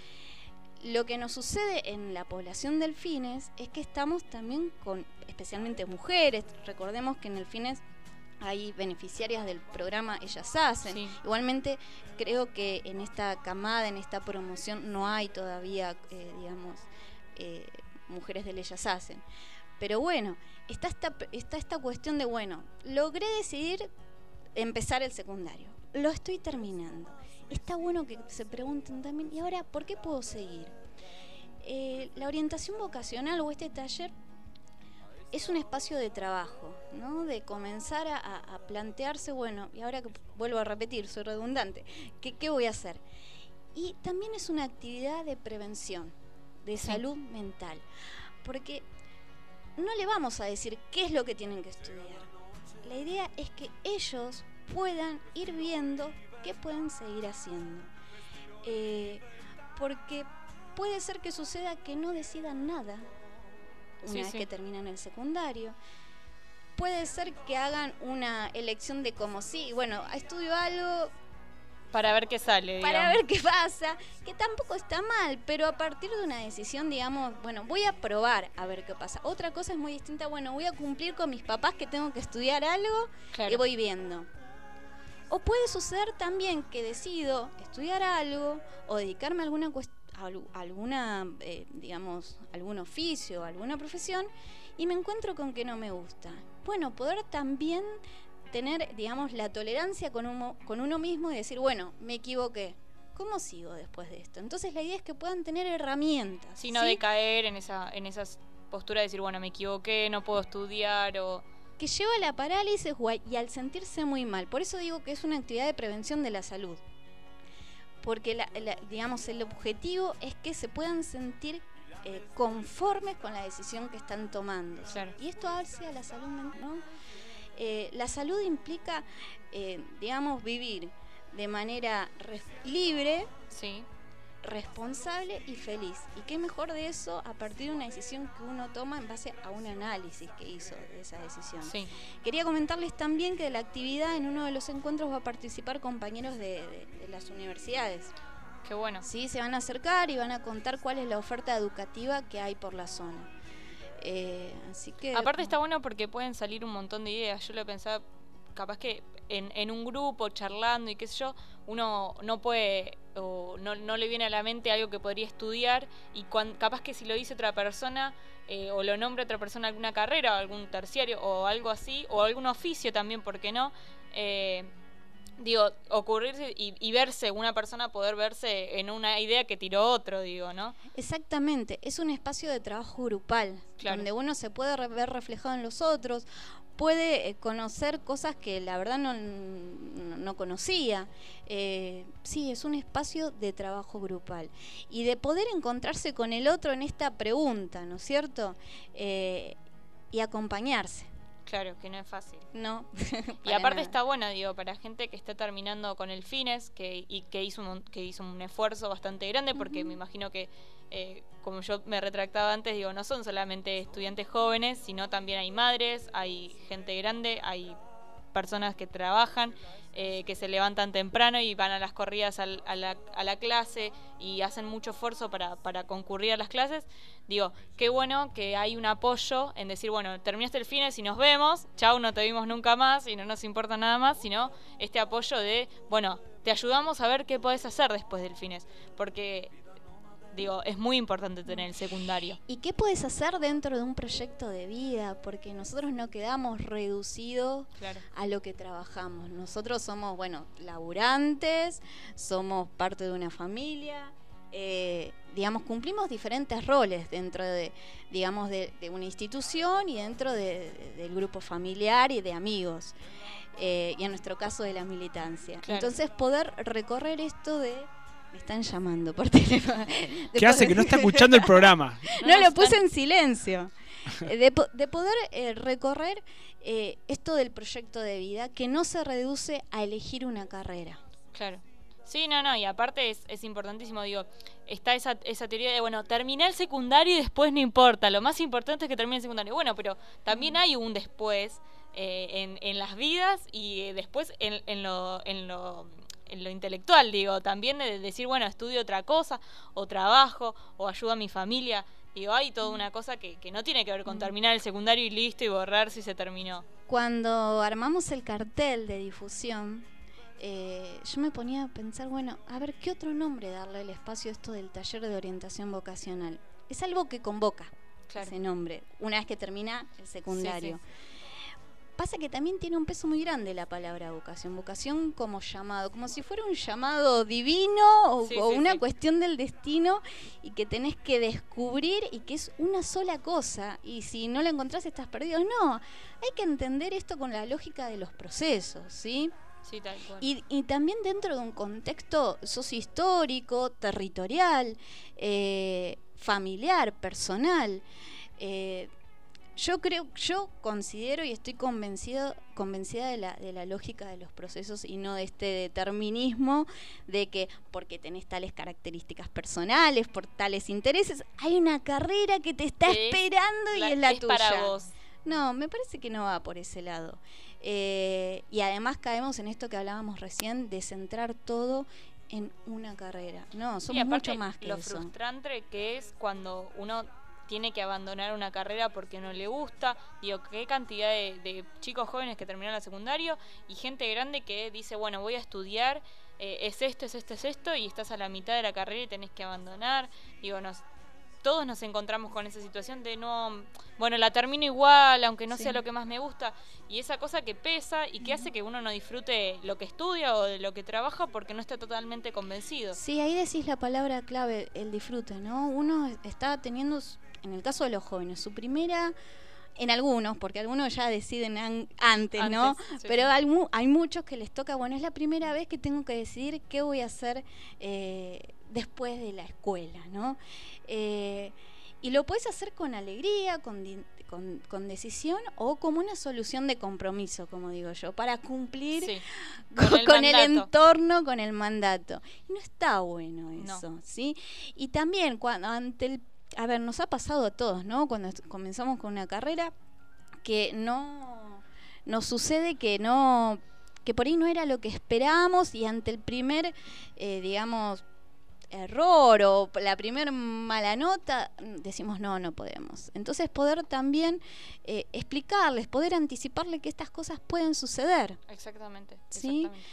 Lo que nos sucede en la población delfines es que estamos también con, especialmente mujeres, recordemos que en Delfines hay beneficiarias del programa Ellas Hacen. Sí. Igualmente creo que en esta camada, en esta promoción, no hay todavía, eh, digamos, eh, mujeres del Ellas Hacen. Pero bueno, está esta, está esta cuestión de, bueno, logré decidir empezar el secundario, lo estoy terminando. Está bueno que se pregunten también, ¿y ahora por qué puedo seguir? Eh, la orientación vocacional o este taller es un espacio de trabajo, ¿no? De comenzar a, a plantearse, bueno, y ahora que vuelvo a repetir, soy redundante, ¿qué, qué voy a hacer? Y también es una actividad de prevención, de Sí. salud mental, porque no le vamos a decir qué es lo que tienen que estudiar. La idea es que ellos puedan ir viendo qué pueden seguir haciendo. Eh, porque puede ser que suceda que no decidan nada una Sí, vez sí. que terminan el secundario. Puede ser que hagan una elección de como sí, bueno, estudio algo Para ver qué sale, para digamos. ver qué pasa, que tampoco está mal, pero a partir de una decisión, digamos, bueno, voy a probar a ver qué pasa. Otra cosa es muy distinta, bueno, voy a cumplir con mis papás que tengo que estudiar algo Claro. y voy viendo. O puede suceder también que decido estudiar algo o dedicarme a alguna cuestión, alguna, eh, digamos, algún oficio, alguna profesión, y me encuentro con que no me gusta. Bueno, poder también tener, digamos, la tolerancia con uno, con uno mismo y decir, bueno, me equivoqué, ¿cómo sigo después de esto? Entonces la idea es que puedan tener herramientas. Sino ¿sí? de caer en esa en esas posturas de decir, bueno, me equivoqué, no puedo estudiar o... Que lleva a la parálisis o a- y al sentirse muy mal. Por eso digo que es una actividad de prevención de la salud. Porque, la, la- digamos, el objetivo es que se puedan sentir eh, conformes con la decisión que están tomando. Claro. Y esto hace la salud mental, ¿no? Eh, la salud implica, eh, digamos, vivir de manera res- libre, Sí. responsable y feliz. Y qué mejor de eso a partir de una decisión que uno toma en base a un análisis que hizo de esa decisión. Sí. Quería comentarles también que de la actividad en uno de los encuentros va a participar compañeros de, de- de las universidades. Qué bueno. Sí, se van a acercar y van a contar cuál es la oferta educativa que hay por la zona. Eh, así que Aparte está bueno porque pueden salir un montón de ideas. Yo lo pensaba, capaz que en, en un grupo, charlando y qué sé yo, uno no puede o no, no le viene a la mente algo que podría estudiar y cuan- capaz que si lo dice otra persona eh, o lo nombra otra persona alguna carrera o algún terciario o algo así, o algún oficio también, ¿por qué no? Eh, digo, ocurrirse y, y verse, una persona poder verse en una idea que tiró otro, digo, ¿no? exactamente, es un espacio de trabajo grupal, Claro. donde uno se puede re- ver reflejado en los otros, puede eh, conocer cosas que la verdad no, no, no conocía. Eh, sí, es un espacio de trabajo grupal y de poder encontrarse con el otro en esta pregunta, ¿no es cierto? Eh, y acompañarse, Claro, que no es fácil. ¿no? Y Para aparte nada. está bueno, digo, para gente que está terminando con el Fines que, y que hizo, un, que hizo un esfuerzo bastante grande, porque Ujú. me imagino que, eh, como yo me retractaba antes, digo, no son solamente estudiantes jóvenes, sino también hay madres, hay gente grande, hay personas que trabajan, eh, que se levantan temprano y van a las corridas al- a, la, a la clase y hacen mucho esfuerzo para, para concurrir a las clases. Digo, qué bueno que hay un apoyo en decir, bueno, terminaste el Fines y nos vemos, chau, no te vimos nunca más y no nos importa nada más, sino este apoyo de, bueno, te ayudamos a ver qué podés hacer después del Fines, porque Digo, es muy importante tener el secundario. ¿Y qué puedes hacer dentro de un proyecto de vida? Porque nosotros no quedamos reducidos Claro. a lo que trabajamos. Nosotros somos, bueno, laburantes, somos parte de una familia, eh, digamos, cumplimos diferentes roles dentro de, digamos, de, de una institución y dentro de, de- del grupo familiar y de amigos. Eh, y en nuestro caso de la militancia. Claro. Entonces, poder recorrer esto de... Me están llamando por teléfono. De ¿Qué hace poder- que no está escuchando el programa? No, No, lo están- puse en silencio. Eh, De, po- de poder eh, recorrer eh, esto del proyecto de vida que no se reduce a elegir una carrera. Claro. Sí, no, no, y aparte es, es importantísimo, digo, está esa, esa teoría de, bueno, terminé el secundario y después no importa, lo más importante es que termine el secundario. Bueno, pero también hay un después eh, en, en las vidas y eh, después en, en, lo, en, lo, en lo intelectual, digo, también de decir, bueno, estudio otra cosa, o trabajo, o ayudo a mi familia. Digo, hay toda una cosa que, que no tiene que ver con terminar el secundario y listo y borrar si se terminó. Cuando armamos el cartel de difusión, eh, yo me ponía a pensar, bueno, a ver, ¿qué otro nombre darle al espacio a esto del taller de orientación vocacional? Es algo que convoca, Claro. ese nombre, una vez que termina el secundario. Sí, Pasa que también tiene un peso muy grande la palabra vocación, vocación como llamado, como si fuera un llamado divino o, Sí, o sí, una sí. cuestión del destino y que tenés que descubrir y que es una sola cosa y si no la encontrás estás perdido. No, hay que entender esto con la lógica de los procesos, ¿sí? Sí, tal cual. Y, y también dentro de un contexto sociohistórico, territorial, eh, familiar, personal. Eh, yo creo, yo considero y estoy convencido, convencida de la, de la lógica de los procesos y no de este determinismo de que porque tenés tales características personales, por tales intereses, hay una carrera que te está Que es esperando y la- es la es tuya. para vos. No, me parece que no va por ese lado. Eh, y además caemos en esto que hablábamos recién, de centrar todo en una carrera. No, Y somos aparte, mucho más que lo eso. frustrante que es cuando uno tiene que abandonar una carrera porque no le gusta. Digo, qué cantidad de, de chicos jóvenes que terminaron la secundario y gente grande que dice, bueno, voy a estudiar, eh, es esto, es esto, es esto, y estás a la mitad de la carrera y tenés que abandonar. Digo, nos, todos nos encontramos con esa situación de no, bueno, la termino igual, aunque no Sí. sea lo que más me gusta. Y esa cosa que pesa y que hace que uno no disfrute lo que estudia o de lo que trabaja porque no está totalmente convencido. Sí, ahí decís la palabra clave, el disfrute, ¿no? Uno está teniendo, s- en el caso de los jóvenes, su primera, en algunos, porque algunos ya deciden an- antes, ¿no? Antes, sí, Pero sí. hay, mu- hay muchos que les toca, bueno, es la primera vez que tengo que decidir qué voy a hacer eh, después de la escuela, ¿no? Eh, y lo puedes hacer con alegría, con, di- con, con decisión o como una solución de compromiso, como digo yo, para cumplir Sí, con, con el con el mandato. entorno, con el mandato. Y no está bueno No. eso, ¿sí? Y también cuando ante el, a ver, nos ha pasado a todos, ¿no? Cuando est- comenzamos con una carrera que no nos sucede que no que por ahí no era lo que esperábamos y ante el primer eh, digamos error o la primer mala nota mm, decimos no, no podemos. Entonces poder también eh, explicarles, poder anticiparle que estas cosas pueden suceder. Exactamente. Sí. exactamente.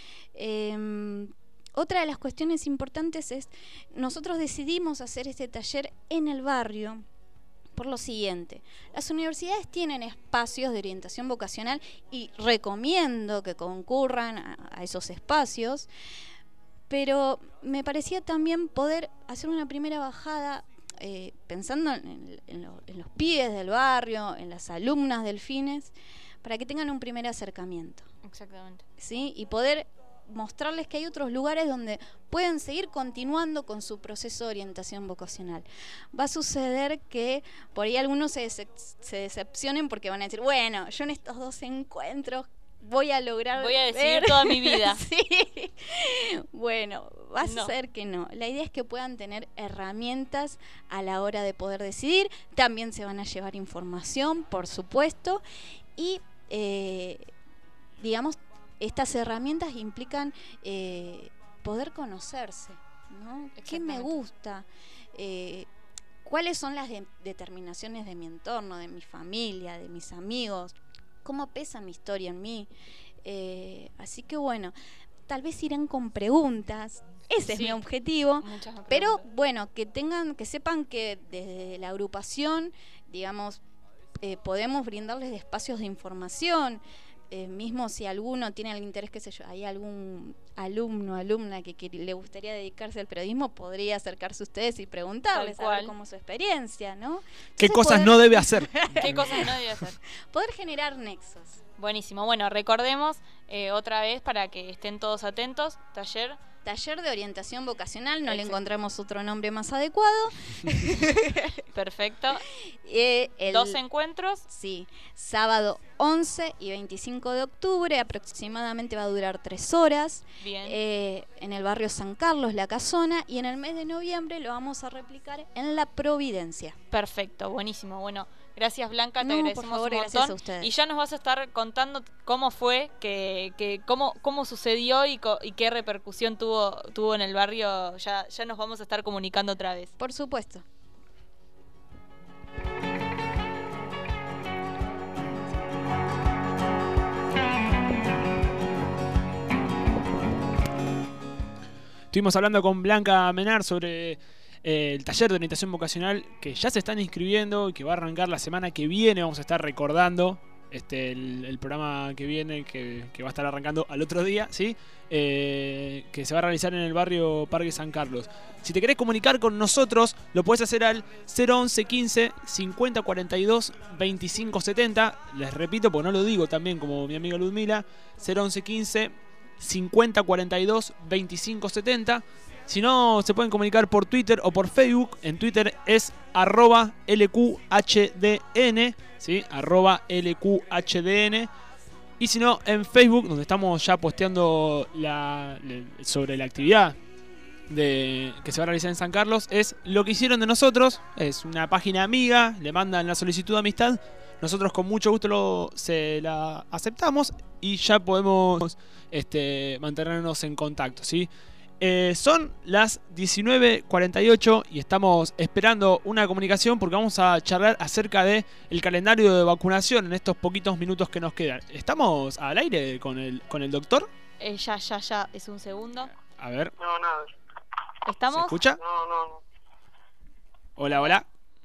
Eh, otra de las cuestiones importantes es, nosotros decidimos hacer este taller en el barrio por lo siguiente. Las universidades tienen espacios de orientación vocacional y recomiendo que concurran a, a esos espacios, pero me parecía también poder hacer una primera bajada eh, pensando en, en, lo- en los pibes del barrio, en las alumnas del Fines, para que tengan un primer acercamiento. Exactamente. ¿Sí? Y poder mostrarles que hay otros lugares donde pueden seguir continuando con su proceso de orientación vocacional. Va a suceder que por ahí algunos se, decep- se decepcionen porque van a decir, bueno, yo en estos dos encuentros voy a lograr Voy a decidir ver". toda mi vida. Sí. Bueno, va a No. suceder que no. La idea es que puedan tener herramientas a la hora de poder decidir. También se van a llevar información, por supuesto, y eh, digamos, estas herramientas implican eh, poder conocerse, ¿no? ¿Qué me Exactamente. gusta? Eh, ¿Cuáles son las de- determinaciones de mi entorno, de mi familia, de mis amigos? ¿Cómo pesa mi historia en mí? Eh, así que bueno, tal vez irán con preguntas. Ese Sí. es mi objetivo. Muchas me Pero preguntan. bueno, que tengan, que sepan que desde la agrupación, digamos, eh, podemos brindarles espacios de información. Eh, mismo si alguno tiene el interés, qué sé yo, hay algún alumno, alumna que, que le gustaría dedicarse al periodismo, podría acercarse a ustedes y preguntarles Tal a ver cual. cómo es su experiencia, ¿no? ¿Qué Entonces, cosas poder- no debe hacer? ¿Qué cosas no debe hacer? Poder generar nexos. Buenísimo. Bueno, recordemos eh, otra vez para que estén todos atentos. Taller. Taller de orientación vocacional, no le Exacto. encontramos otro nombre más adecuado. Perfecto. Eh, el- Dos encuentros. Sí, sábado once y veinticinco de octubre, aproximadamente va a durar tres horas, Bien. eh, en el barrio San Carlos, La Casona, y en el mes de noviembre lo vamos a replicar en La Providencia. Perfecto, buenísimo. Bueno, gracias Blanca, te No, por agradecemos favor, un gracias montón. a ustedes. Y ya nos vas a estar contando cómo fue, que, que cómo, cómo sucedió y, co- y qué repercusión tuvo, tuvo en el barrio. Ya, ya nos vamos a estar comunicando otra vez. Por supuesto. Estuvimos hablando con Blanca Menar sobre eh, el taller de orientación vocacional que ya se están inscribiendo y que va a arrancar la semana que viene. Vamos a estar recordando este, el, el programa que viene, que, que va a estar arrancando al otro día, ¿sí? Eh, que se va a realizar en el barrio Parque San Carlos. Si te querés comunicar con nosotros, lo puedes hacer al cero once quince cincuenta cuarenta y dos veinticinco setenta. Les repito, porque no lo digo también como mi amiga Ludmila, cero once quince cincuenta cuarenta y dos veinticinco setenta. Si no, se pueden comunicar por Twitter o por Facebook. En Twitter es arroba L Q H D N, ¿sí? Arroba L Q H D N. Y si no, en Facebook, donde estamos ya posteando la, le- sobre la actividad de, que se va a realizar en San Carlos, es Lo que hicieron de nosotros. Es una página amiga, le mandan la solicitud de amistad. Nosotros con mucho gusto lo, se la aceptamos y ya podemos este, mantenernos en contacto, ¿sí? Eh, son las diecinueve cuarenta y ocho y estamos esperando una comunicación porque vamos a charlar acerca de el calendario de vacunación en estos poquitos minutos que nos quedan. ¿Estamos al aire con el, con el doctor? Eh, ya, ya, ya, es un segundo. A ver, No, nada. ¿se ¿Estamos? escucha? No, no, no. Hola, hola.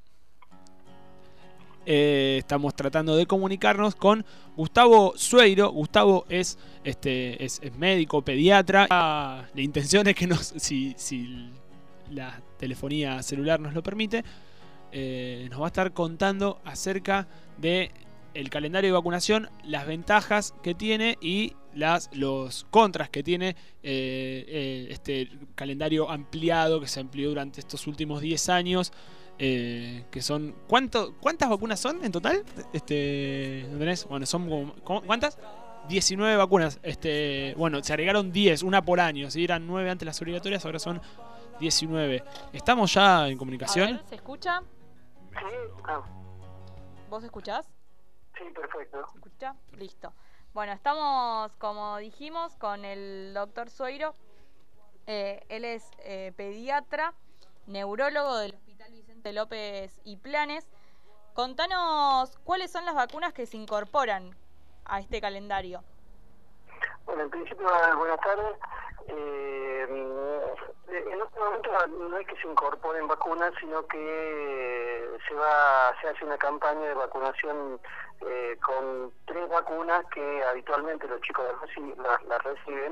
Eh, estamos tratando de comunicarnos con Gustavo Sueiro. Gustavo es, este, es, es médico, pediatra. Ah, la intención es que nos, si, si la telefonía celular nos lo permite, eh, nos va a estar contando acerca de el calendario de vacunación, las ventajas que tiene y las, los contras que tiene eh, eh, este calendario ampliado que se amplió durante estos últimos diez años. Eh, que son ¿cuánto, ¿cuántas vacunas son en total? Este, ¿no tenés? Bueno, son como- ¿cómo- ¿cuántas? diecinueve vacunas. Este, bueno, se agregaron diez, una por año. ¿Sí? Eran nueve antes las obligatorias, ahora son diecinueve. ¿Estamos ya en A comunicación? ver, ¿se escucha? Sí, ah, ¿Vos escuchás? sí, perfecto. ¿Se escucha? Listo. Bueno, estamos, como dijimos, con el doctor Sueiro. Eh, él es eh, pediatra, neurólogo del Hospital Vicente López y Planes. Contanos cuáles son las vacunas que se incorporan a este calendario. Bueno, en principio, buenas tardes. Eh, en este momento no es que se incorporen vacunas, sino que se va se hace una campaña de vacunación eh, con tres vacunas que habitualmente los chicos las, reci- las, las reciben.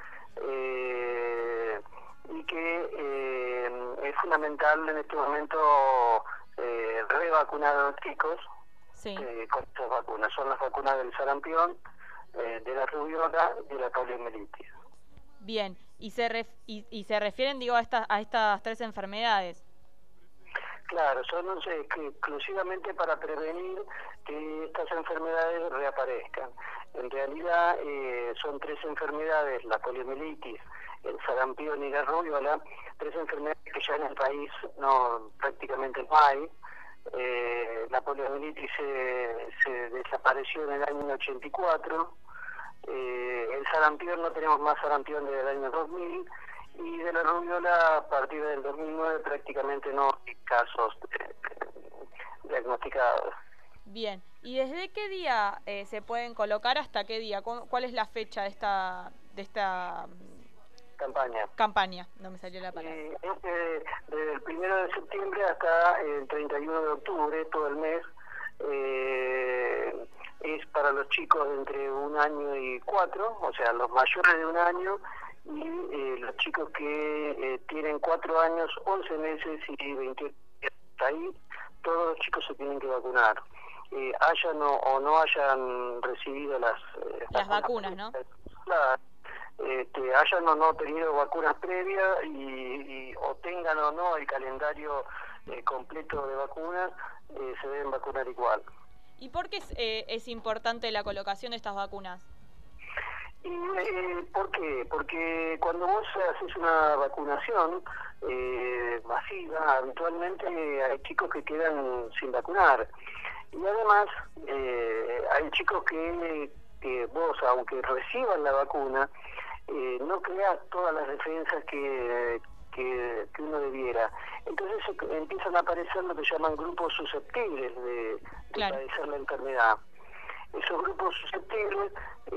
Eh, y que eh, es fundamental en este momento eh, revacunar a los chicos Sí. eh, con estas vacunas. Son las vacunas del sarampión, eh, de la rubiola y de la poliomielitis. Bien. Y se, ref- y, y se refieren, digo, a estas, a estas tres enfermedades. Claro, son no sé, que exclusivamente para prevenir que estas enfermedades reaparezcan. En realidad eh, son tres enfermedades, la poliomielitis, el sarampión y la rubiola, tres enfermedades que ya en el país no prácticamente no hay. Eh, la poliomielitis se, se desapareció en el año ochenta y cuatro, eh, el sarampión no tenemos más sarampión desde el año dos mil, y de la rubiola a partir del dos mil nueve prácticamente no hay casos eh, diagnosticados. Bien. ¿Y desde qué día eh, se pueden colocar hasta qué día? ¿Cu- ¿Cuál es la fecha de esta, de esta campaña. Campaña, no me salió la palabra. Eh, este, desde el primero de septiembre hasta el treinta y uno de octubre, todo el mes, eh, es para los chicos de entre un año y cuatro, o sea, los mayores de un año, y eh, los chicos que eh, tienen cuatro años, once meses y veintiocho días. Ahí todos los chicos se tienen que vacunar. Eh, hayan o, o no hayan recibido las, eh, las vacunas, ¿no? La, este, hayan o no tenido vacunas previas y, y o tengan o no el calendario eh, completo de vacunas, eh, se deben vacunar igual. ¿Y por qué es, eh, es importante la colocación de estas vacunas? Y, eh, ¿Por qué? Porque cuando vos haces una vacunación eh, masiva, habitualmente hay chicos que quedan sin vacunar. Y además eh, hay chicos que, que vos, aunque reciban la vacuna, eh, no creas todas las defensas que, que, que uno debiera. Entonces empiezan a aparecer lo que llaman grupos susceptibles de, de claro. padecer la enfermedad. Esos grupos susceptibles,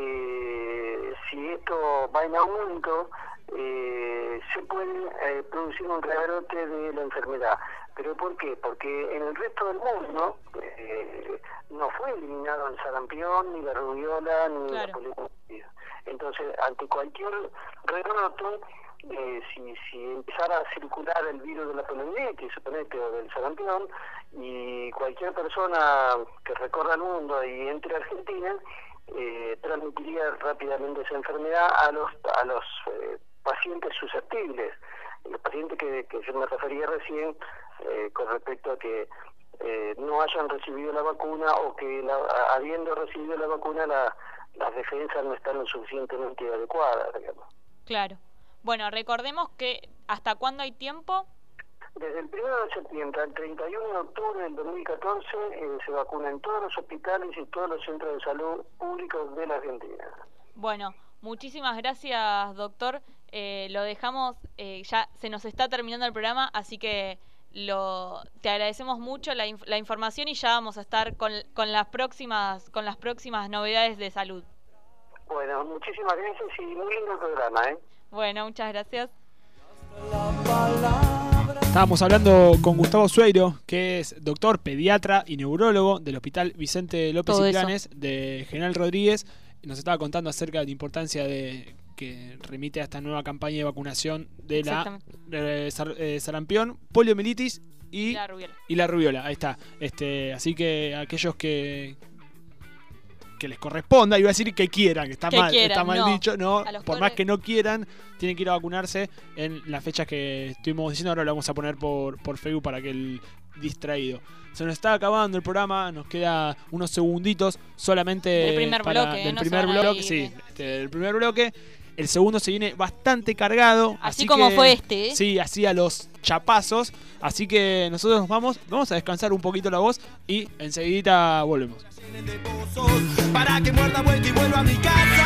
eh, si esto va en aumento, eh, se puede eh, producir un rebrote de la enfermedad. ¿Pero por qué? Porque en el resto del mundo eh, no fue eliminado el sarampión, ni la rubiola, ni claro. la poliomielitis. Entonces, ante cualquier rebrote, eh, si, si empezara a circular el virus de la poliomielitis, suponete, o del sarampión, y cualquier persona que recorra el mundo y entre a Argentina, eh, transmitiría rápidamente esa enfermedad a los a los eh, pacientes susceptibles. Los pacientes que, que yo me refería recién eh, con respecto a que eh, no hayan recibido la vacuna o que la, habiendo recibido la vacuna la, las defensas no están lo suficientemente adecuadas, digamos. Claro. Bueno, recordemos que ¿hasta cuándo hay tiempo? Desde el primero de septiembre al treinta y uno de octubre del dos mil catorce eh, se vacuna en todos los hospitales y todos los centros de salud públicos de la Argentina. Bueno, muchísimas gracias, doctor. Eh, lo dejamos, eh, ya se nos está terminando el programa, así que lo te agradecemos mucho la, inf la información y ya vamos a estar con, con las próximas con las próximas novedades de salud. Bueno, muchísimas gracias y muy lindo el programa, ¿eh? Bueno, muchas gracias. Estábamos hablando con Gustavo Sueiro, que es doctor, pediatra y neurólogo del Hospital Vicente López y Planes de General Rodríguez. Nos estaba contando acerca de la importancia de que remite a esta nueva campaña de vacunación de la eh, sar, eh, sarampión, poliomielitis y, y la rubiola. Y la rubiola, ahí está. Este, así que aquellos que que les corresponda, iba a decir que quieran, que está que mal, quieran, está mal no. dicho, no, por más corre... que no quieran, tienen que ir a vacunarse en las fechas que estuvimos diciendo. Ahora lo vamos a poner por, por Facebook para que el distraído. Se nos está acabando el programa, nos queda unos segunditos solamente del primer para, bloque, del no primer bloque, sí, este, del primer bloque. El segundo se viene bastante cargado. Así, así como que, fue este, ¿eh? Sí, así a los chapazos. Así que nosotros nos vamos, vamos a descansar un poquito la voz y enseguidita volvemos. Para que muerda vuelta y vuelva a mi casa.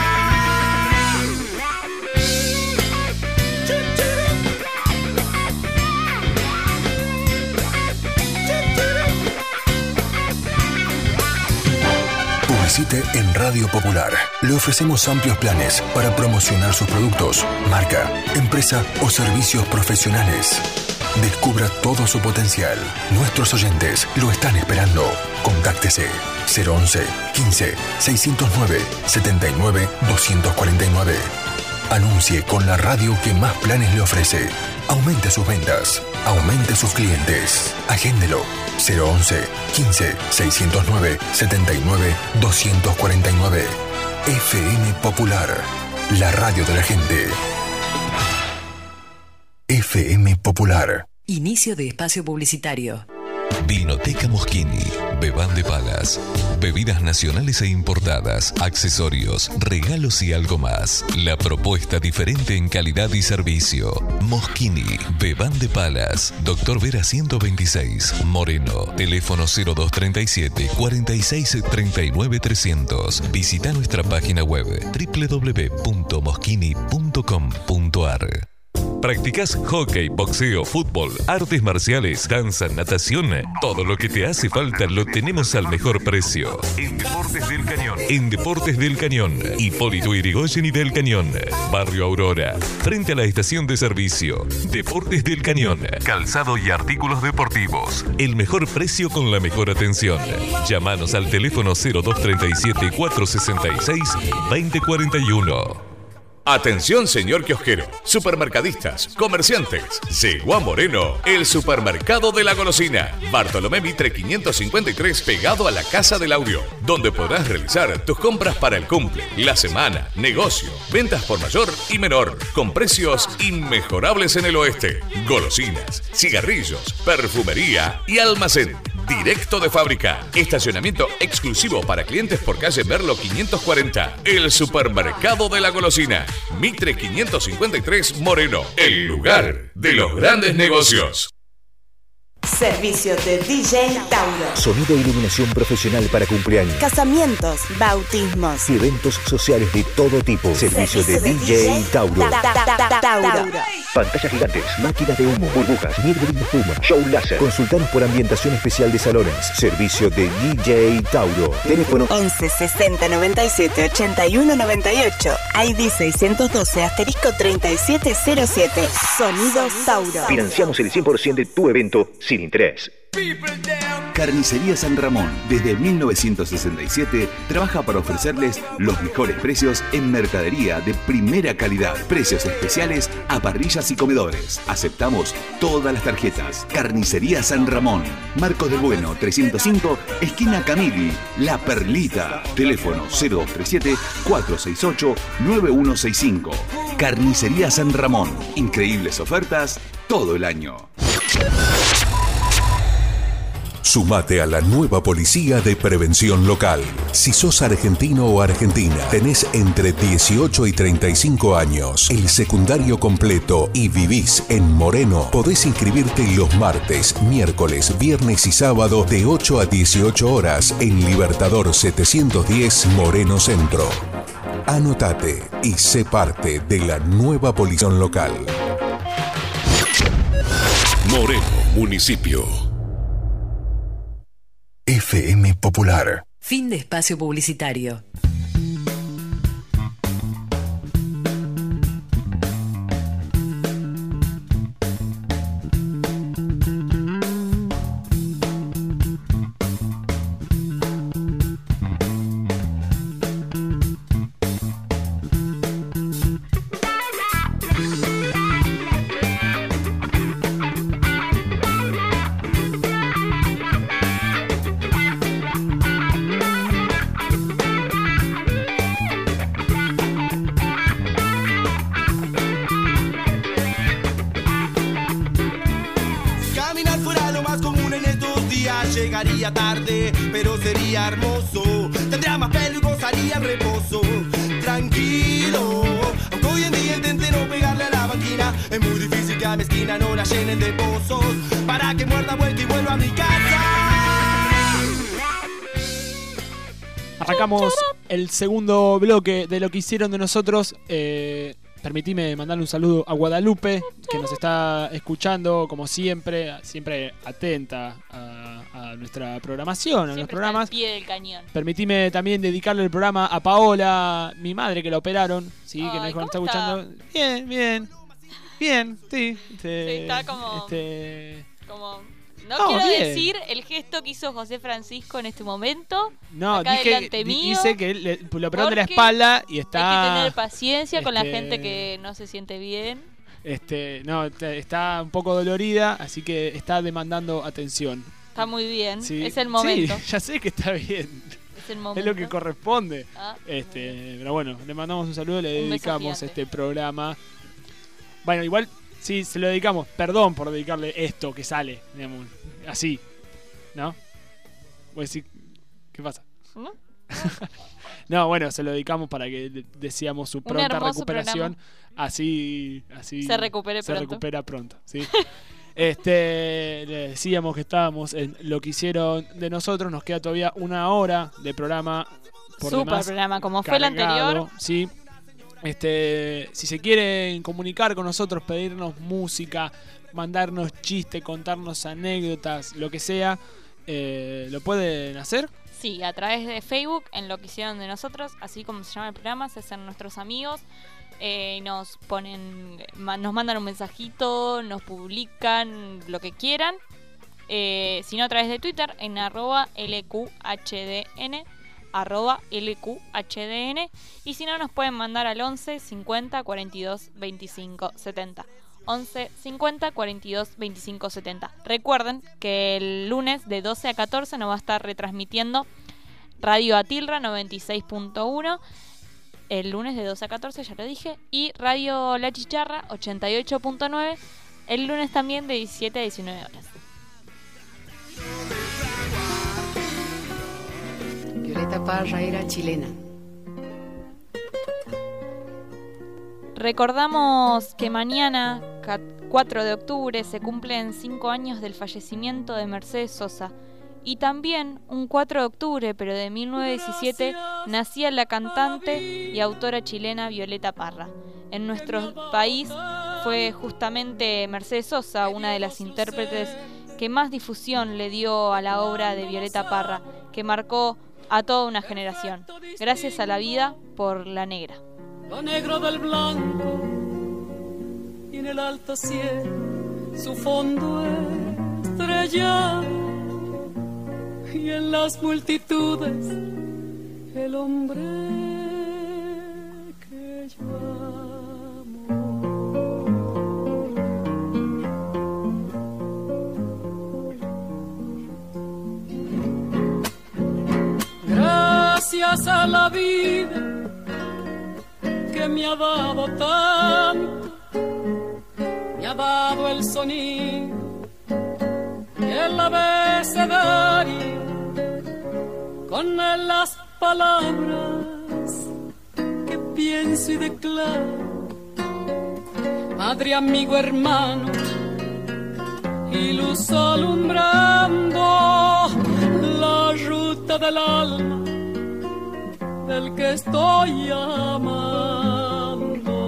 Publicite en Radio Popular. Le ofrecemos amplios planes para promocionar sus productos, marca, empresa o servicios profesionales. Descubra todo su potencial. Nuestros oyentes lo están esperando. Contáctese cero once, quince, seiscientos nueve, setenta y nueve, doscientos cuarenta y nueve. Anuncie con la radio que más planes le ofrece. Aumente sus ventas. Aumente sus clientes. Agéndelo. cero once, quince, seiscientos nueve, setenta y nueve, doscientos cuarenta y nueve. F M Popular. La radio de la gente. F M Popular. Inicio de espacio publicitario. Vinoteca Moschini, Bebán de Palas, bebidas nacionales e importadas, accesorios, regalos y algo más. La propuesta diferente en calidad y servicio. Moschini, Bebán de Palas, Doctor Vera ciento veintiséis, Moreno, teléfono cero dos treinta y siete, cuarenta y seis, treinta y nueve, trescientos. Visita nuestra página web doble u doble u doble u punto moschini punto com punto a r. ¿Practicás hockey, boxeo, fútbol, artes marciales, danza, natación? Todo lo que te hace falta lo tenemos al mejor precio. En Deportes del Cañón. En Deportes del Cañón. Hipólito Yrigoyen y del Cañón. Barrio Aurora. Frente a la estación de servicio. Deportes del Cañón. Calzado y artículos deportivos. El mejor precio con la mejor atención. Llámanos al teléfono cero dos treinta y siete, cuatrocientos sesenta y seis, veinte cuarenta y uno. Atención, señor kiosquero, supermercadistas, comerciantes. Llegó a Moreno el supermercado de la golosina. Bartolomé Mitre quinientos cincuenta y tres, pegado a la Casa del Audio, donde podrás realizar tus compras para el cumple, la semana, negocio, ventas por mayor y menor, con precios inmejorables en el oeste. Golosinas, cigarrillos, perfumería y almacén. Directo de fábrica. Estacionamiento exclusivo para clientes por calle Merlo quinientos cuarenta. El supermercado de la golosina. Mitre quinientos cincuenta y tres, Moreno. El lugar de los grandes negocios. Servicio de D J Tauro. Sonido e iluminación profesional para cumpleaños, Casamientos, bautismos, y eventos sociales de todo tipo. Servicio, Servicio de, de D J Tauro. Ta, ta, ta, ta, Tauro. Pantallas gigantes, máquinas de humo, burbujas, niebla de espuma, show láser. Consultanos por ambientación especial de salones. Servicio de D J Tauro. Teléfono once sesenta noventa y siete ochenta y uno noventa y ocho. I D seiscientos doce asterisco treinta y siete cero siete. Sonido Tauro. Financiamos el cien por ciento de tu evento sin interés. Carnicería San Ramón, desde mil novecientos sesenta y siete, trabaja para ofrecerles los mejores precios en mercadería de primera calidad. Precios especiales a parrillas y comedores. Aceptamos todas las tarjetas. Carnicería San Ramón, Marcos del Bueno, trescientos cinco, esquina Camili, La Perlita. Teléfono cero dos treinta y siete, cuatrocientos sesenta y ocho, noventa y uno sesenta y cinco. Carnicería San Ramón, increíbles ofertas todo el año. Sumate a la nueva Policía de Prevención Local. Si sos argentino o argentina, tenés entre dieciocho y treinta y cinco años, el secundario completo y vivís en Moreno, podés inscribirte los martes, miércoles, viernes y sábado de ocho a dieciocho horas en Libertador setecientos diez Moreno Centro. Anotate y sé parte de la nueva Policía Local. Moreno, municipio. F M Popular. Fin de espacio publicitario. Llegaría tarde, pero sería hermoso. Tendría más pelo y gozaría el reposo. Tranquilo, aunque hoy en día intente no pegarle a la banquina, es muy difícil que a mi esquina no la llenen de pozos. Para que muerda vuelta y vuelva a mi casa. Arrancamos el segundo bloque de lo que hicieron de nosotros. Eh, permitime mandarle un saludo a Guadalupe, que nos está escuchando como siempre, siempre atenta a, a nuestra programación, a Siempre los programas. está al pie del cañón. Permitime también dedicarle el programa a Paola, mi madre, que la operaron, sí, Ay, que nos ¿cómo está está? escuchando. Bien, bien, bien, sí. Este, Sí, está como- este, Como, no No, quiero bien. decir el gesto que hizo José Francisco en este momento. no, acá dije, delante di- mío, hice que le, lo operaron de la porque espalda y está. Hay que tener paciencia con la este, gente que no se siente bien. Este, no, te- está un poco dolorida, así que está demandando atención. Está muy bien. Sí, Es el momento. Sí, ya sé que está bien. Es el Es momento. lo que corresponde. Ah. Este, pero bueno, le mandamos un saludo, le Un beso dedicamos gigante. este programa. Bueno, igual, sí, se lo dedicamos. Perdón por dedicarle esto que sale, digamos, así, ¿no? Voy a decir, ¿qué pasa? ¿No? No, bueno, se lo dedicamos para que de- deseamos su pronta hermoso recuperación. Así, así Se recupere se pronto. recupera pronto, ¿sí? Este, le decíamos que estábamos en lo que hicieron de nosotros. Nos queda todavía una hora de programa por Super demás programa, como fue el cargado, anterior. Sí. Este, si se quieren comunicar con nosotros, pedirnos música, mandarnos chistes, contarnos anécdotas, lo que sea, eh, ¿lo pueden hacer? Sí, a través de Facebook, en lo que hicieron de nosotros, así como se llama el programa, se hacen nuestros amigos, eh, nos ponen, ma- nos mandan un mensajito, nos publican lo que quieran, eh, sino a través de Twitter en arroba lqhdn, arroba lqhdn, y si no nos pueden mandar al once cincuenta cuarenta y dos veinticinco setenta. once cincuenta cuarenta y dos veinticinco setenta. Recuerden que el lunes de doce a catorce nos va a estar retransmitiendo Radio Atilra noventa y seis punto uno. El lunes de doce a catorce, ya lo dije. Y Radio La Chicharra ochenta y ocho punto nueve. El lunes también de diecisiete a diecinueve horas. Violeta Parra era chilena. Recordamos que mañana, cuatro de octubre, se cumplen cinco años del fallecimiento de Mercedes Sosa. Y también, un cuatro de octubre, pero de mil novecientos diecisiete, nacía la cantante y autora chilena Violeta Parra. En nuestro país fue justamente Mercedes Sosa una de las intérpretes que más difusión le dio a la obra de Violeta Parra, que marcó a toda una generación. Gracias a la vida por la negra. Lo negro del blanco y en el alto cielo su fondo estrellado, y en las multitudes el hombre que yo amo. Gracias a la vida que me ha dado tanto, me ha dado el sonido y el abecedario, con él las palabras que pienso y declaro. Madre, amigo, hermano, y luz alumbrando la ruta del alma del que estoy amando.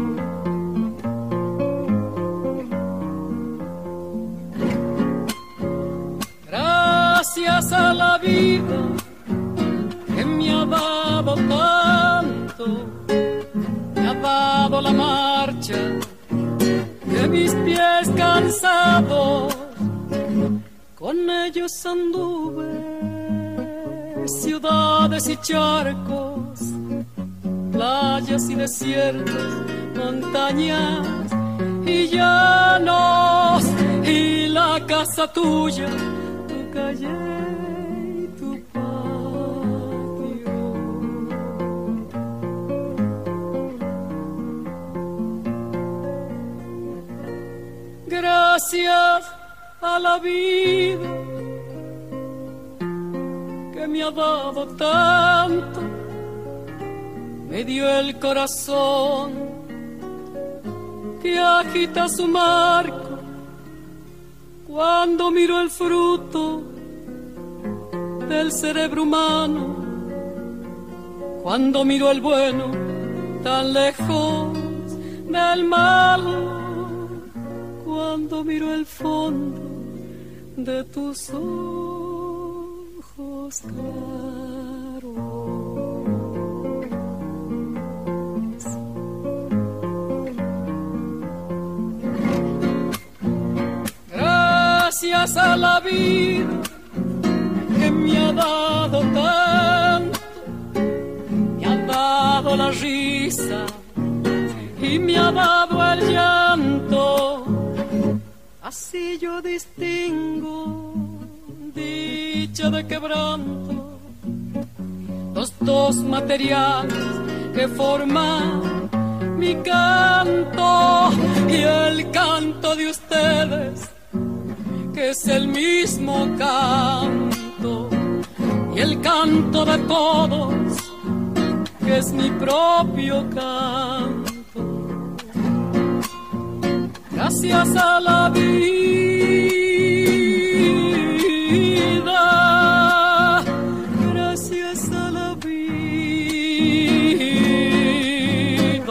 Gracias a la vida que me ha dado tanto, me ha dado la marcha de mis pies cansados, con ellos anduve ciudades y charcos, playas y desiertos, montañas y llanos, y la casa tuya, tu calle y tu patio. Gracias a la vida que me ha dado tanto, me dio el corazón que agita su marco cuando miro el fruto del cerebro humano, cuando miro el bueno tan lejos del malo, cuando miro el fondo de tus ojos claros. Gracias a la vida que me ha dado tanto, me ha dado la risa y me ha dado el llanto. Así yo distingo dicha de quebranto, los dos materiales que forman mi canto, y el canto de ustedes, que es el mismo canto, y el canto de todos, que es mi propio canto. Gracias a la vida, gracias a la vida,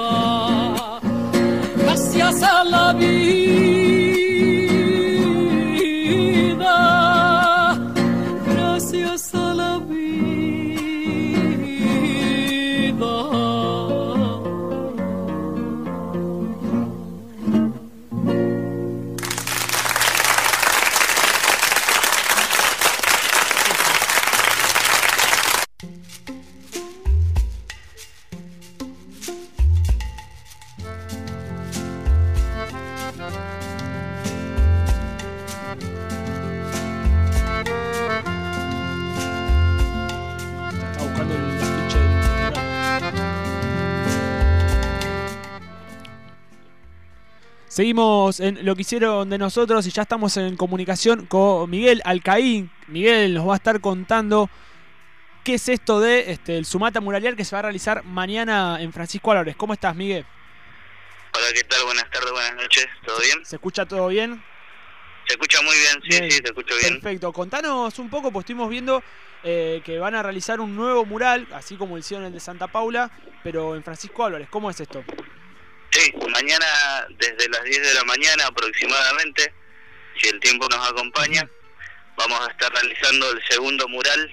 Seguimos en lo que hicieron de nosotros y ya estamos en comunicación con Miguel Alcaín. Miguel nos va a estar contando qué es esto de este, el Sumata Muralear que se va a realizar mañana en Francisco Álvarez. ¿Cómo estás, Miguel? Hola, ¿qué tal? Buenas tardes, buenas noches. ¿Todo bien? ¿Se escucha todo bien? Se escucha muy bien, sí, bien. sí, se escucha bien. Perfecto. Contanos un poco, pues estuvimos viendo eh, que van a realizar un nuevo mural, así como hicieron el de Santa Paula, pero en Francisco Álvarez. ¿Cómo es esto? Sí, mañana desde las diez de la mañana aproximadamente, si el tiempo nos acompaña, vamos a estar realizando el segundo mural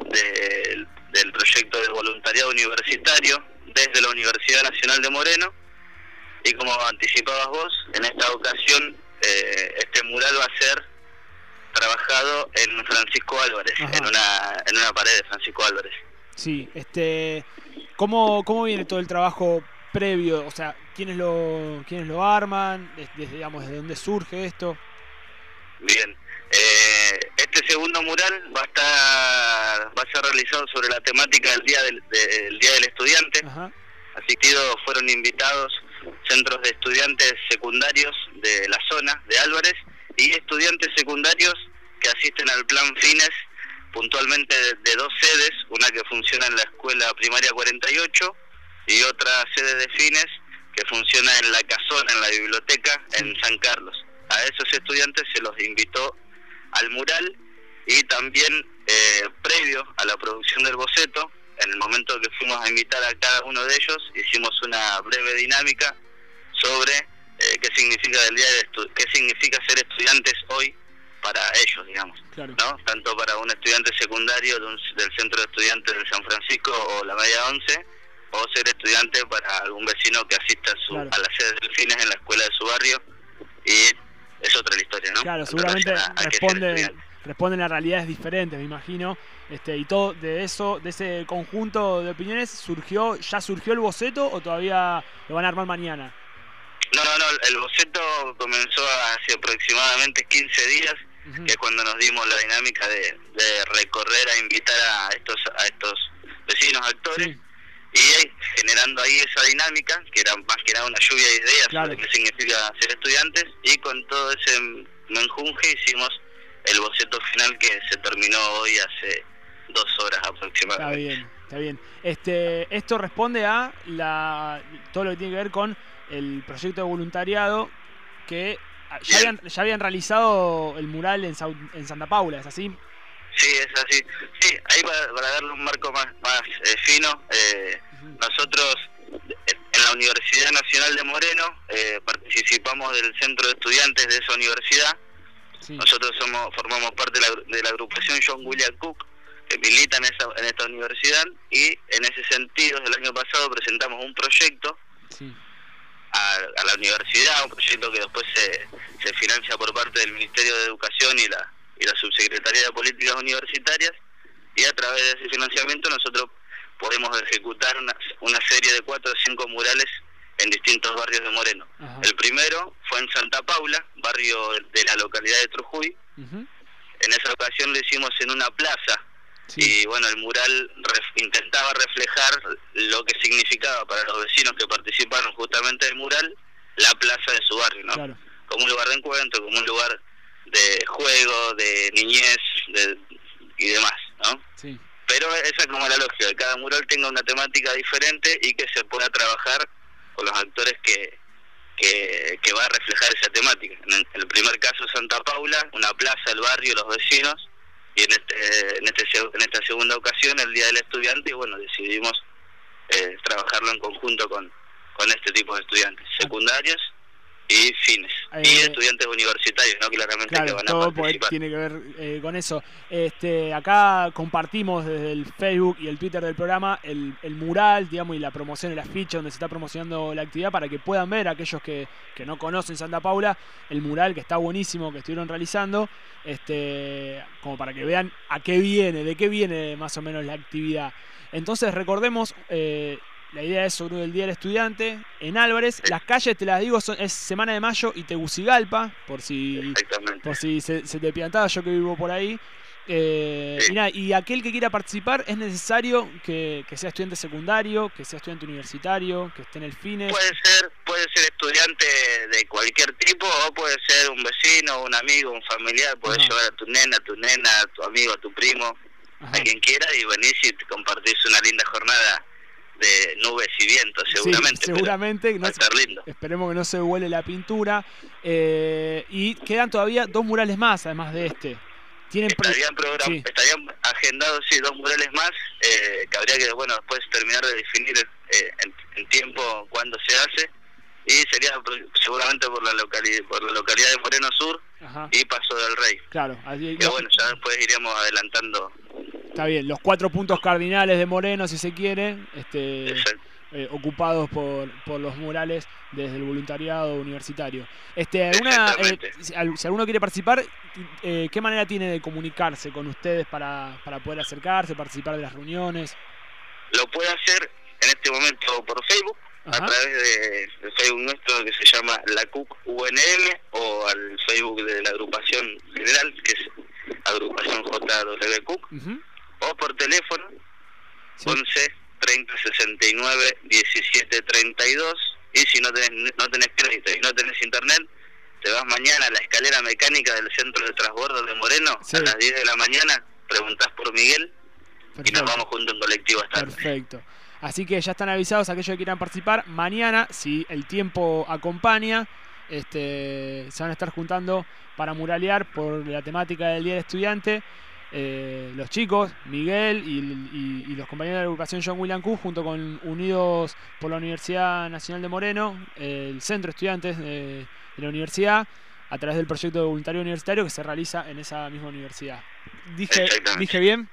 de, del proyecto de voluntariado universitario desde la Universidad Nacional de Moreno. Y como anticipabas vos, en esta ocasión eh, este mural va a ser trabajado en Francisco Álvarez, en una, en una pared de Francisco Álvarez. Sí, este, ¿cómo, cómo viene todo el trabajo previo? O sea, ¿quiénes lo, quiénes lo arman? Desde, digamos, ¿desde dónde surge esto? Bien, eh, este segundo mural va a estar, va a ser realizado sobre la temática del Día del, del, Día del Estudiante. Ajá. Asistidos fueron invitados centros de estudiantes secundarios de la zona de Álvarez y estudiantes secundarios que asisten al plan Fines, puntualmente de, de dos sedes, una que funciona en la escuela primaria cuarenta y ocho y otra sede de Fines que funciona en la Casona, en la biblioteca, en San Carlos. A esos estudiantes se los invitó al mural y también eh, previo a la producción del boceto, en el momento que fuimos a invitar a cada uno de ellos, hicimos una breve dinámica sobre eh, qué significa el día de estu- qué significa ser estudiantes hoy para ellos, digamos, claro. ¿no? Tanto para un estudiante secundario de un, del Centro de Estudiantes de San Francisco o la Media Once, o ser estudiante para algún vecino que asista a, su, claro. a la sede del Fines en la escuela de su barrio, y es otra la historia, ¿no? Claro, seguramente a, a responden, responden a realidades diferentes, me imagino. Este, y todo de eso, de ese conjunto de opiniones, surgió, ¿ya surgió el boceto o todavía lo van a armar mañana? No, no, no, el boceto comenzó hace aproximadamente quince días, uh-huh. que es cuando nos dimos la dinámica de, de recorrer a invitar a estos a estos vecinos actores, sí. y generando ahí esa dinámica, que era más que nada una lluvia de ideas, claro. sobre qué significa ser estudiantes, y con todo ese menjunje hicimos el boceto final que se terminó hoy hace dos horas aproximadamente. Está bien, está bien. Este, esto responde a la todo lo que tiene que ver con el proyecto de voluntariado que ya habían, ya habían realizado el mural en, Sa en Santa Paula, ¿es así? Sí, es así. Sí, ahí para, para darle un marco más, más eh, fino, eh, uh-huh. nosotros en la Universidad Nacional de Moreno eh, participamos del centro de estudiantes de esa universidad. Sí. Nosotros somos formamos parte de la, de la agrupación John William Cook, que milita en, esa, en esta universidad, y en ese sentido, el año pasado presentamos un proyecto sí. a, a la universidad, un proyecto que después se, se financia por parte del Ministerio de Educación y la, y la Subsecretaría de Políticas Universitarias, y a través de ese financiamiento nosotros podemos ejecutar una, una serie de cuatro o cinco murales en distintos barrios de Moreno. Ajá. El primero fue en Santa Paula, barrio de la localidad de Trujuy. Uh-huh. En esa ocasión lo hicimos en una plaza, sí. y bueno, el mural ref, intentaba reflejar lo que significaba para los vecinos que participaron justamente del mural la plaza de su barrio, ¿no? Claro. Como un lugar de encuentro, como un lugar de juego, de niñez de, y demás, ¿no? Sí. Pero esa es como la lógica, que cada mural tenga una temática diferente y que se pueda trabajar con los actores que, que que va a reflejar esa temática. En el primer caso Santa Paula, una plaza, el barrio, los vecinos, y en este en este en esta segunda ocasión el Día del Estudiante, y bueno, decidimos eh, trabajarlo en conjunto con con este tipo de estudiantes secundarios y fines, eh, y estudiantes universitarios, ¿no? Claramente, claro, que van todo a participar. Tiene que ver eh, con eso. Este, acá compartimos desde el Facebook y el Twitter del programa el, el mural, digamos, y la promoción, el afiche donde se está promocionando la actividad, para que puedan ver aquellos que, que no conocen Santa Paula, el mural que está buenísimo, que estuvieron realizando, este, como para que vean a qué viene, de qué viene más o menos la actividad. Entonces recordemos, eh, la idea es sobre el Día del Estudiante en Álvarez. Las calles, te las digo, son, es Semana de Mayo y Tegucigalpa, por si por si se, se te piantaba, yo que vivo por ahí. Eh, sí. y, nada, y aquel que quiera participar, es necesario que, que sea estudiante secundario, que sea estudiante universitario, que esté en el Fines. Puede ser, puede puede ser estudiante de cualquier tipo o puede ser un vecino, un amigo, un familiar. Puedes Ajá. llevar a tu nena, a tu nena, a tu amigo, a tu primo, Ajá. a quien quiera, y venís y te compartís una linda jornada de nubes y vientos, seguramente. Sí, seguramente. pero No va a se- estar lindo. Esperemos que no se huele la pintura. Eh, y quedan todavía dos murales más, además de este. Tienen pre- Estarían, program- sí. estarían agendados, sí, dos murales más, eh, que habría que, bueno, después terminar de definir eh, en, en tiempo cuándo se hace, y sería pro- seguramente por la localidad por la localidad de Moreno Sur Ajá. y Paso del Rey. Claro, allí- Que bueno, ya después iríamos adelantando. está bien. Los cuatro puntos cardinales de Moreno, si se quiere, este, eh, ocupados por, por los murales desde el voluntariado universitario. Este, alguna, eh, si, al- si alguno quiere participar, eh, ¿qué manera tiene de comunicarse con ustedes para, para poder acercarse, participar de las reuniones? Lo puede hacer en este momento por Facebook, Ajá. a través de, del Facebook nuestro que se llama la C U C U N M, o al Facebook de la agrupación general, que es Agrupación J W C U C, Ujú. o por teléfono once treinta sesenta y nueve diecisiete treinta y dos, y si no tenés, no tenés crédito y no tenés internet, te vas mañana a la escalera mecánica del centro de transbordo de Moreno, Sí. a las diez de la mañana, preguntás por Miguel y Perfecto. nos vamos juntos en colectivo hasta Perfecto. Así que ya están avisados aquellos que quieran participar. Mañana, si el tiempo acompaña, este, se van a estar juntando para muralear por la temática del Día del Estudiante. Eh, los chicos, Miguel y, y- y los compañeros de la agrupación John William Q, junto con Unidos por la Universidad Nacional de Moreno, el centro de estudiantes de, de la universidad, a través del proyecto de voluntario universitario que se realiza en esa misma universidad. Dije, Exactamente. ¿dije bien?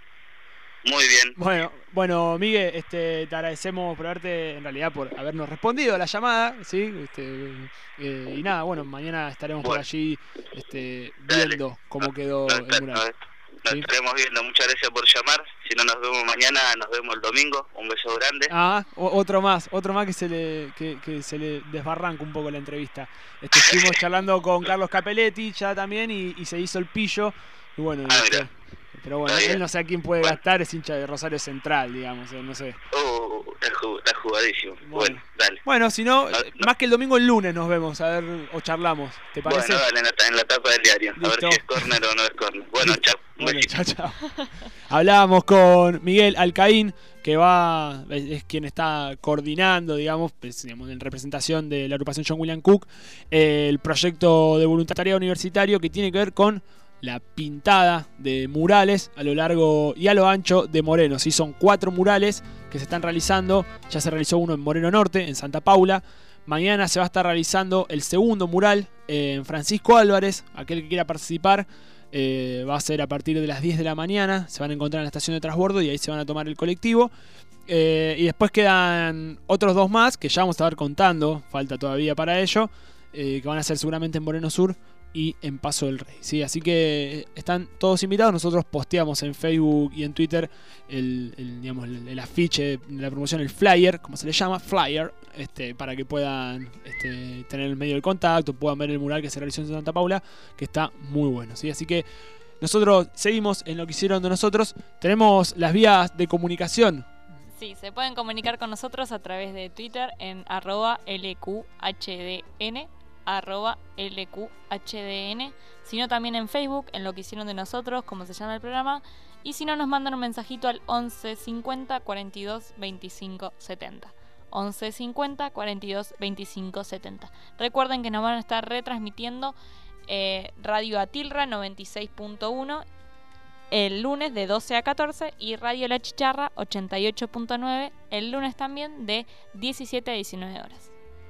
Muy bien. Bueno, bueno, Miguel, este, te agradecemos por haberte, en realidad, por habernos respondido a la llamada, ¿sí? Este, eh, y nada, bueno, mañana estaremos por Bueno. allí este, Dale. viendo cómo quedó Nos, el estar- mural. nos- nos Sí. estaremos viendo. Muchas gracias por llamar. Si no nos vemos mañana, nos vemos el domingo. Un beso grande. Ah, o- otro más, otro más que se le que, que se le desbarranca un poco la entrevista. Este, estuvimos charlando con Carlos Capelletti ya también y, y se hizo el pillo. Y bueno, Ah, este, mira. pero bueno, Está él bien. no sé a quién puede gastar, es hincha de Rosario Central, digamos, eh, no sé. Uh, está, ju- está jugadísimo. Bueno, dale. Bueno, si no, No, eh, más que el domingo, el lunes nos vemos, a ver, o charlamos, ¿te parece? Bueno, dale, en la, en la tapa del diario. A Listo. ver si es córner o no es córner. Bueno, chao. Un Bueno, besito. chao, chao. Hablábamos con Miguel Alcaín, que va es, es quien está coordinando, digamos, pues, digamos, en representación de la agrupación John William Cook, eh, el proyecto de voluntariado universitario que tiene que ver con la pintada de murales a lo largo y a lo ancho de Moreno. Sí, son cuatro murales que se están realizando. Ya se realizó uno en Moreno Norte, en Santa Paula. Mañana se va a estar realizando el segundo mural eh, en Francisco Álvarez. Aquel que quiera participar eh, va a ser a partir de las diez de la mañana. Se van a encontrar en la estación de transbordo y ahí se van a tomar el colectivo. Eh, y después quedan otros dos más que ya vamos a estar contando. Falta todavía para ello. eh, que van a ser seguramente en Moreno Sur y en Paso del Rey, ¿sí? Así que están todos invitados. Nosotros posteamos en Facebook y en Twitter el, el, digamos, el, el afiche de la promoción, el flyer, como se le llama, flyer, este, para que puedan este, tener el medio de contacto, puedan ver el mural que se realizó en Santa Paula, que está muy bueno, ¿sí? Así que nosotros seguimos en lo que hicieron de nosotros. Tenemos las vías de comunicación. Sí, se pueden comunicar con nosotros a través de Twitter en arroba L Q H D N, arroba L Q H D N, sino también en Facebook, en lo que hicieron de nosotros, como se llama el programa, y si no nos mandan un mensajito al once cincuenta cuarenta y dos veinticinco setenta. once cincuenta cuarenta y dos veinticinco setenta. Recuerden que nos van a estar retransmitiendo eh, Radio Atilra noventa y seis punto uno el lunes de doce a catorce y Radio La Chicharra ochenta y ocho punto nueve el lunes también de diecisiete a diecinueve horas.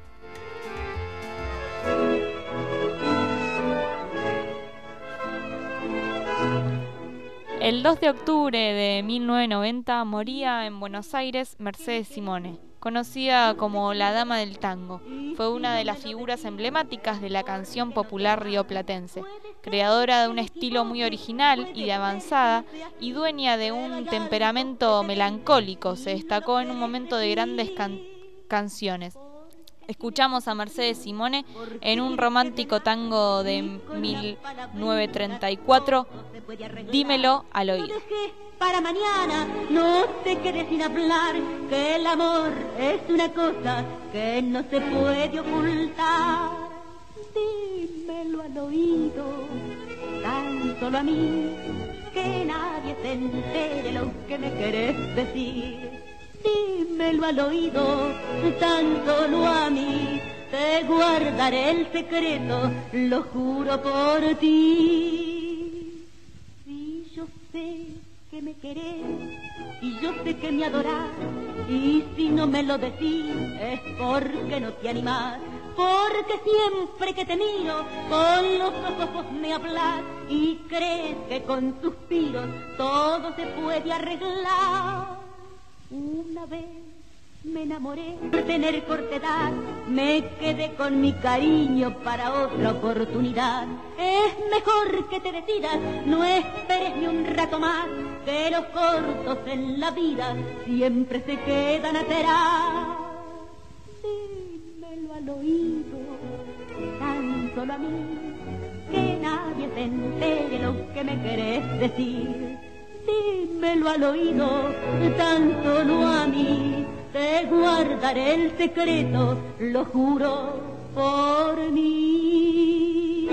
El dos de octubre de mil novecientos noventa moría en Buenos Aires Mercedes Simone, conocida como la Dama del Tango. Fue una de las figuras emblemáticas de la canción popular rioplatense, creadora de un estilo muy original y de avanzada, y dueña de un temperamento melancólico. Se destacó en un momento de grandes can- canciones. Escuchamos a Mercedes Simone en un romántico tango de mil novecientos treinta y cuatro, Dímelo al oído. Para mañana, no te quedes sin hablar, que el amor es una cosa que no se puede ocultar. Dímelo al oído, tan solo a mí, que nadie se entere lo que me querés decir. Dímelo al oído, tan solo a mí, te guardaré el secreto, lo juro por ti. Si yo sé que me querés y yo sé que me adorás, y si no me lo decís es porque no te animás, porque siempre que te miro con los ojos vos me hablas y crees que con suspiros todo se puede arreglar. Una vez me enamoré por tener cortedad, me quedé con mi cariño para otra oportunidad. Es mejor que te decidas, no esperes ni un rato más, que los cortos en la vida siempre se quedan atrás. Dímelo al oído, tan solo a mí, que nadie se entere lo que me querés decir. Dímelo al oído, tan solo a mí, te guardaré el secreto, lo juro por mí.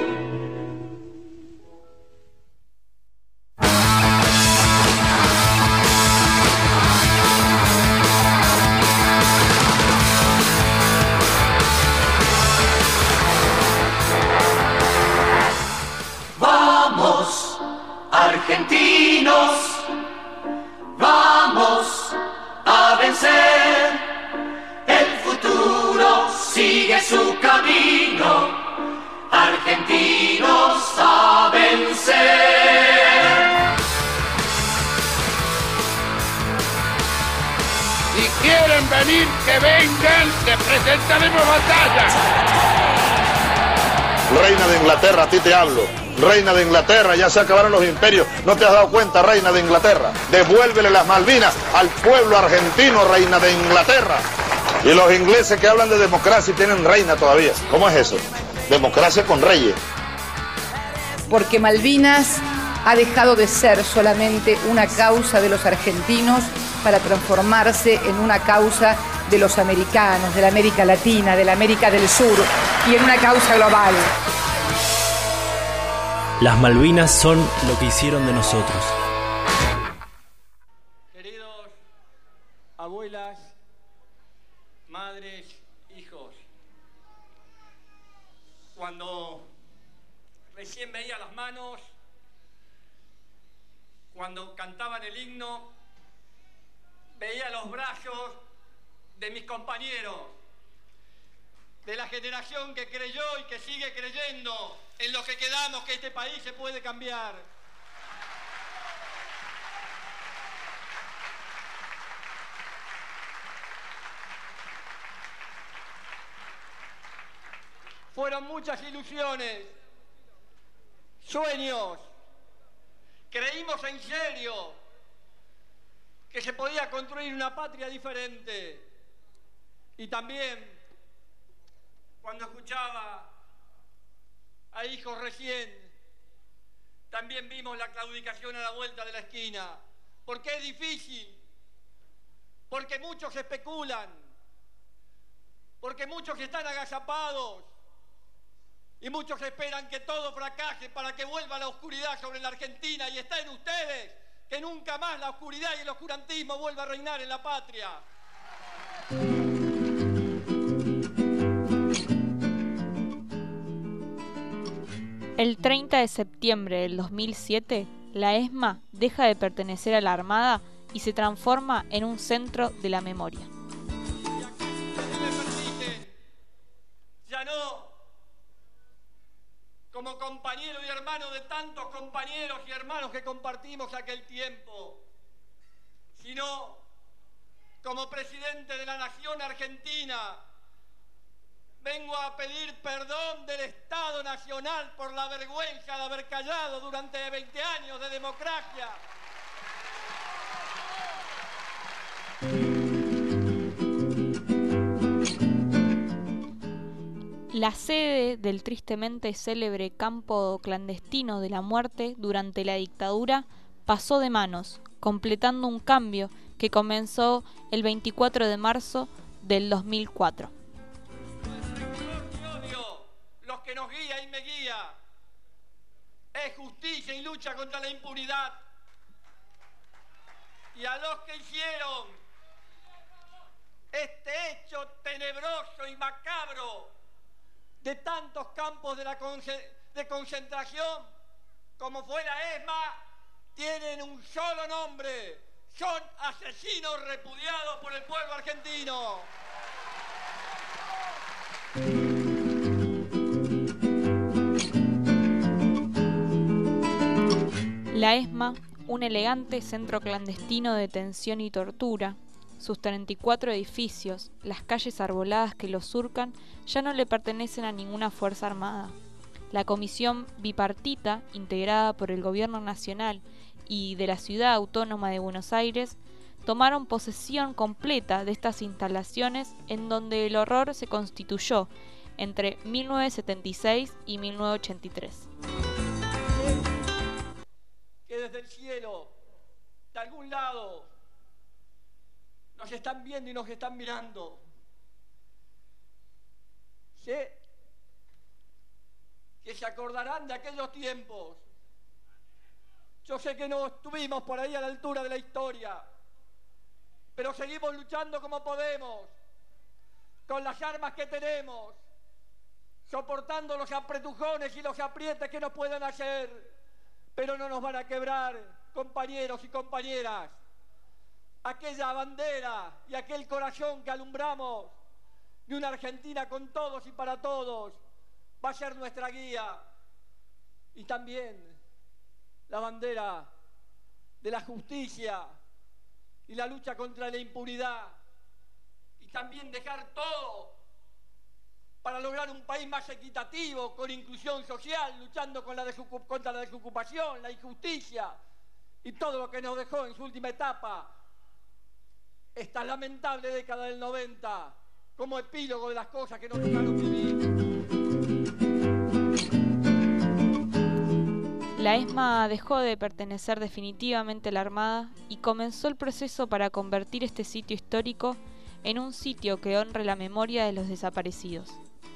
Vamos, argentinos, vamos a vencer. El futuro sigue su camino. Argentinos a vencer. Si quieren venir, que vengan, que presentaremos batalla. Reina de Inglaterra, a ti te hablo. Reina de Inglaterra, ya se acabaron los imperios. ¿No te has dado cuenta, reina de Inglaterra? Devuélvele las Malvinas al pueblo argentino, reina de Inglaterra. Y los ingleses que hablan de democracia y tienen reina todavía. ¿Cómo es eso? Democracia con reyes. Porque Malvinas ha dejado de ser solamente una causa de los argentinos para transformarse en una causa de los americanos, de la América Latina, de la América del Sur y en una causa global. Las Malvinas son lo que hicieron de nosotros. Queridos abuelas, madres, hijos, cuando recién veía las manos, cuando cantaban el himno, veía los brazos de mis compañeros, de la generación que creyó y que sigue creyendo en lo que quedamos, que este país se puede cambiar. Fueron muchas ilusiones, sueños. Creímos en serio que se podía construir una patria diferente. Y también, cuando escuchaba a hijos recién, también vimos la claudicación a la vuelta de la esquina. Porque es difícil, porque muchos especulan, porque muchos están agazapados y muchos esperan que todo fracase para que vuelva la oscuridad sobre la Argentina, y está en ustedes que nunca más la oscuridad y el oscurantismo vuelva a reinar en la patria. El treinta de septiembre del dos mil siete, la ESMA deja de pertenecer a la Armada y se transforma en un centro de la memoria. Ya no como compañero y hermano de tantos compañeros y hermanos que compartimos aquel tiempo, sino como presidente de la Nación Argentina. Vengo a pedir perdón del Estado Nacional por la vergüenza de haber callado durante veinte años de democracia. La sede del tristemente célebre campo clandestino de la muerte durante la dictadura pasó de manos, completando un cambio que comenzó el veinticuatro de marzo del dos mil cuatro. Los que nos guía y me guía es justicia y lucha contra la impunidad. Y a los que hicieron este hecho tenebroso y macabro de tantos campos de, la de concentración como fue la ESMA, tienen un solo nombre: son asesinos repudiados por el pueblo argentino. La ESMA, un elegante centro clandestino de detención y tortura, sus treinta y cuatro edificios, las calles arboladas que los surcan, ya no le pertenecen a ninguna fuerza armada. La comisión bipartita, integrada por el Gobierno Nacional y de la Ciudad Autónoma de Buenos Aires, tomaron posesión completa de estas instalaciones en donde el horror se constituyó entre mil novecientos setenta y seis y mil novecientos ochenta y tres. Que desde el cielo, de algún lado, nos están viendo y nos están mirando. Sé que se acordarán de aquellos tiempos. Yo sé que no estuvimos por ahí a la altura de la historia, pero seguimos luchando como podemos, con las armas que tenemos, soportando los apretujones y los aprietes que nos puedan hacer, pero no nos van a quebrar, compañeros y compañeras. Aquella bandera y aquel corazón que alumbramos de una Argentina con todos y para todos va a ser nuestra guía. Y también la bandera de la justicia y la lucha contra la impunidad. Y también dejar todo para lograr un país más equitativo, con inclusión social, luchando con la contra la desocupación, la injusticia y todo lo que nos dejó en su última etapa esta lamentable década del noventa, como epílogo de las cosas que nos tocaron vivir. La ESMA dejó de pertenecer definitivamente a la Armada y comenzó el proceso para convertir este sitio histórico en un sitio que honre la memoria de los desaparecidos.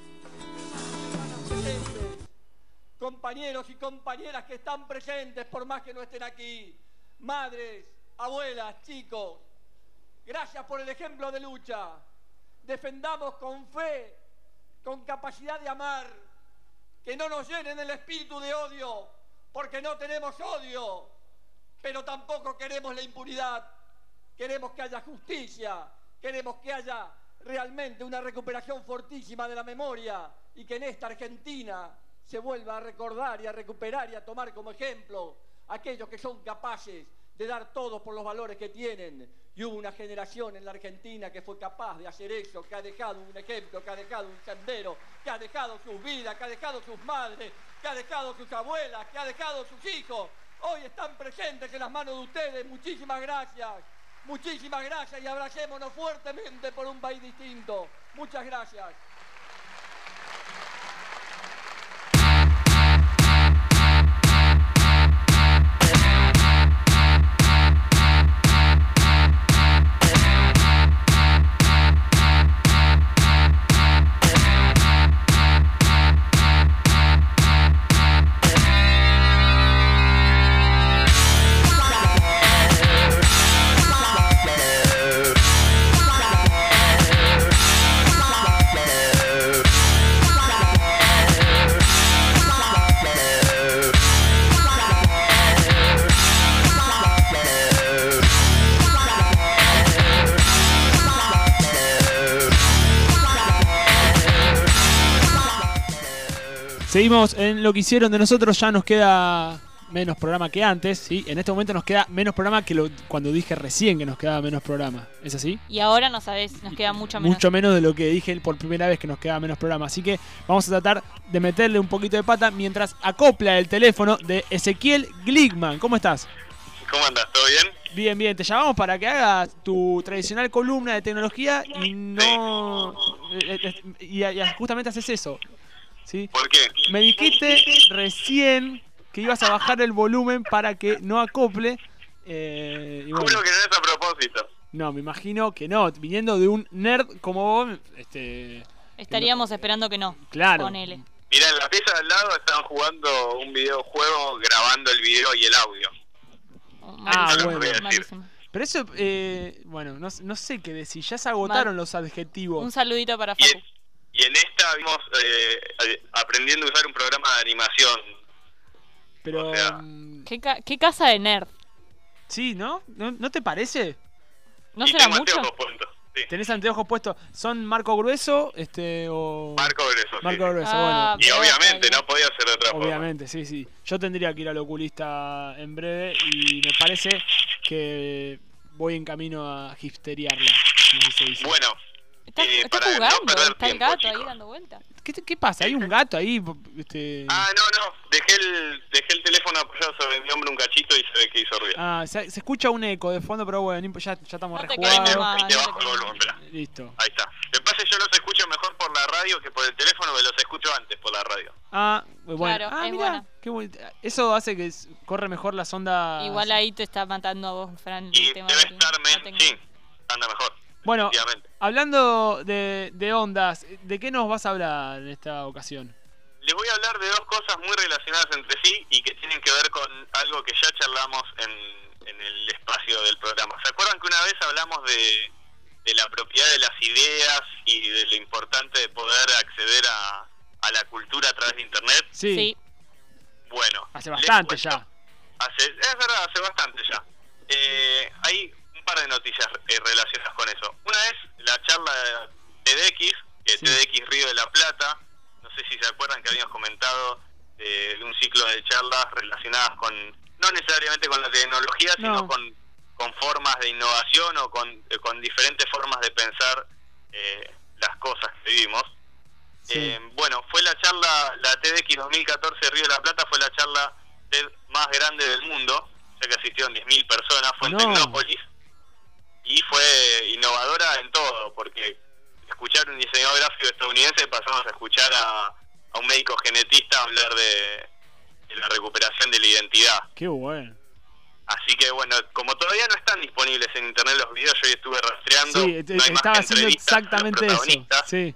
Compañeros y compañeras que están presentes, por más que no estén aquí, madres, abuelas, chicos, gracias por el ejemplo de lucha. Defendamos con fe, con capacidad de amar, que no nos llenen el espíritu de odio, porque no tenemos odio, pero tampoco queremos la impunidad. Queremos que haya justicia, queremos que haya realmente una recuperación fortísima de la memoria y que en esta Argentina se vuelva a recordar y a recuperar y a tomar como ejemplo aquellos que son capaces de dar todo por los valores que tienen. Y hubo una generación en la Argentina que fue capaz de hacer eso, que ha dejado un ejemplo, que ha dejado un sendero, que ha dejado sus vidas, que ha dejado sus madres, que ha dejado sus abuelas, que ha dejado sus hijos. Hoy están presentes en las manos de ustedes. Muchísimas gracias, muchísimas gracias y abracémonos fuertemente por un país distinto. Muchas gracias. Seguimos en lo que hicieron de nosotros. Ya nos queda menos programa que antes, ¿sí? En este momento nos queda menos programa que lo, cuando dije recién que nos quedaba menos programa. ¿Es así? Y ahora no sabés, nos queda mucho menos. Mucho menos de lo que dije por primera vez que nos quedaba menos programa. Así que vamos a tratar de meterle un poquito de pata mientras acopla el teléfono de Ezequiel Glickman. ¿Cómo estás? ¿Cómo andas? ¿Todo bien? Bien, bien. Te llamamos para que hagas tu tradicional columna de tecnología y no... eh, eh, Y, y justamente haces eso. ¿Sí? ¿Por qué? Me dijiste recién que ibas a bajar el volumen para que no acople. Eh, y bueno. Juro que no es a propósito. No, me imagino que no. Viniendo de un nerd como vos, este... Estaríamos no, esperando que no. Claro. Ponele. Mirá, en la pieza al lado están jugando un videojuego grabando el video y el audio. Ah, Eso bueno. Malísimo. Pero eso, eh, bueno, no, no sé qué decir. Ya se agotaron Mal. los adjetivos. Un saludito para Facu. Y en esta vimos eh, aprendiendo a usar un programa de animación. Pero... O sea, ¿Qué, ca ¿Qué casa de nerd? Sí, ¿no? ¿No, ¿no te parece? ¿No será mucho? Sí. ¿Tenés anteojos puestos? ¿Son marco grueso este o...? Marco grueso, Marco sí. grueso, Ah, bueno. Y obviamente no podía ser de otra forma. Obviamente, sí, sí. Yo tendría que ir al oculista en breve y me parece que voy en camino a hipsteriarla, como se dice. Bueno, Está, eh, está para no jugando, perder está el tiempo, gato chicos. ahí dando vueltas. ¿Qué, ¿Qué pasa? ¿Hay un gato ahí? Este... Ah, no, no. Dejé el, dejé el teléfono apoyado sobre mi hombro un cachito y se ve que hizo ruido. Ah, se, se escucha un eco de fondo, pero bueno, no imp- ya, ya estamos No te rejugados. quemes más. Ahí te bajo el volumen, espera. Listo. Ahí está. Lo que pasa es que yo los escucho mejor por la radio que por el teléfono, que los escucho antes por la radio. Ah, bueno. Claro, ah, es mirá, buena. qué bonito. Eso hace que s- corre mejor las ondas. Igual ahí te está matando a vos, Fran, el Y tema debe de estar, no men- tengo- sí, anda mejor. Bueno, efectivamente. hablando de, de ondas, ¿de qué nos vas a hablar en esta ocasión? Les voy a hablar de dos cosas muy relacionadas entre sí y que tienen que ver con algo que ya charlamos en, en el espacio del programa. ¿Se acuerdan que una vez hablamos de, de la propiedad de las ideas y de lo importante de poder acceder a, a la cultura a través de Internet? Sí. sí. Bueno. Hace bastante ya. Hace, es verdad, hace bastante ya. Eh, hay un par de noticias eh, relacionadas con eso. Una es la charla de TEDx, que Sí. TEDx Río de la Plata. No sé si se acuerdan que habíamos comentado eh, de un ciclo de charlas relacionadas con, no necesariamente con la tecnología, No. sino con, con formas de innovación o con, eh, con diferentes formas de pensar eh, las cosas que vivimos. Sí. Eh, bueno, fue la charla, la TEDx dos mil catorce Río de la Plata fue la charla TED más grande del mundo, ya que asistieron diez mil personas, fue en No. Tecnópolis y fue innovadora en todo, porque escuchar un diseñador gráfico estadounidense pasamos a escuchar a, a un médico genetista hablar de, de la recuperación de la identidad. Qué bueno. Así que bueno, como todavía no están disponibles en internet los videos, yo hoy estuve rastreando, Sí, no hay te- más estaba que haciendo entrevistas a los exactamente eso. protagonistas. Sí.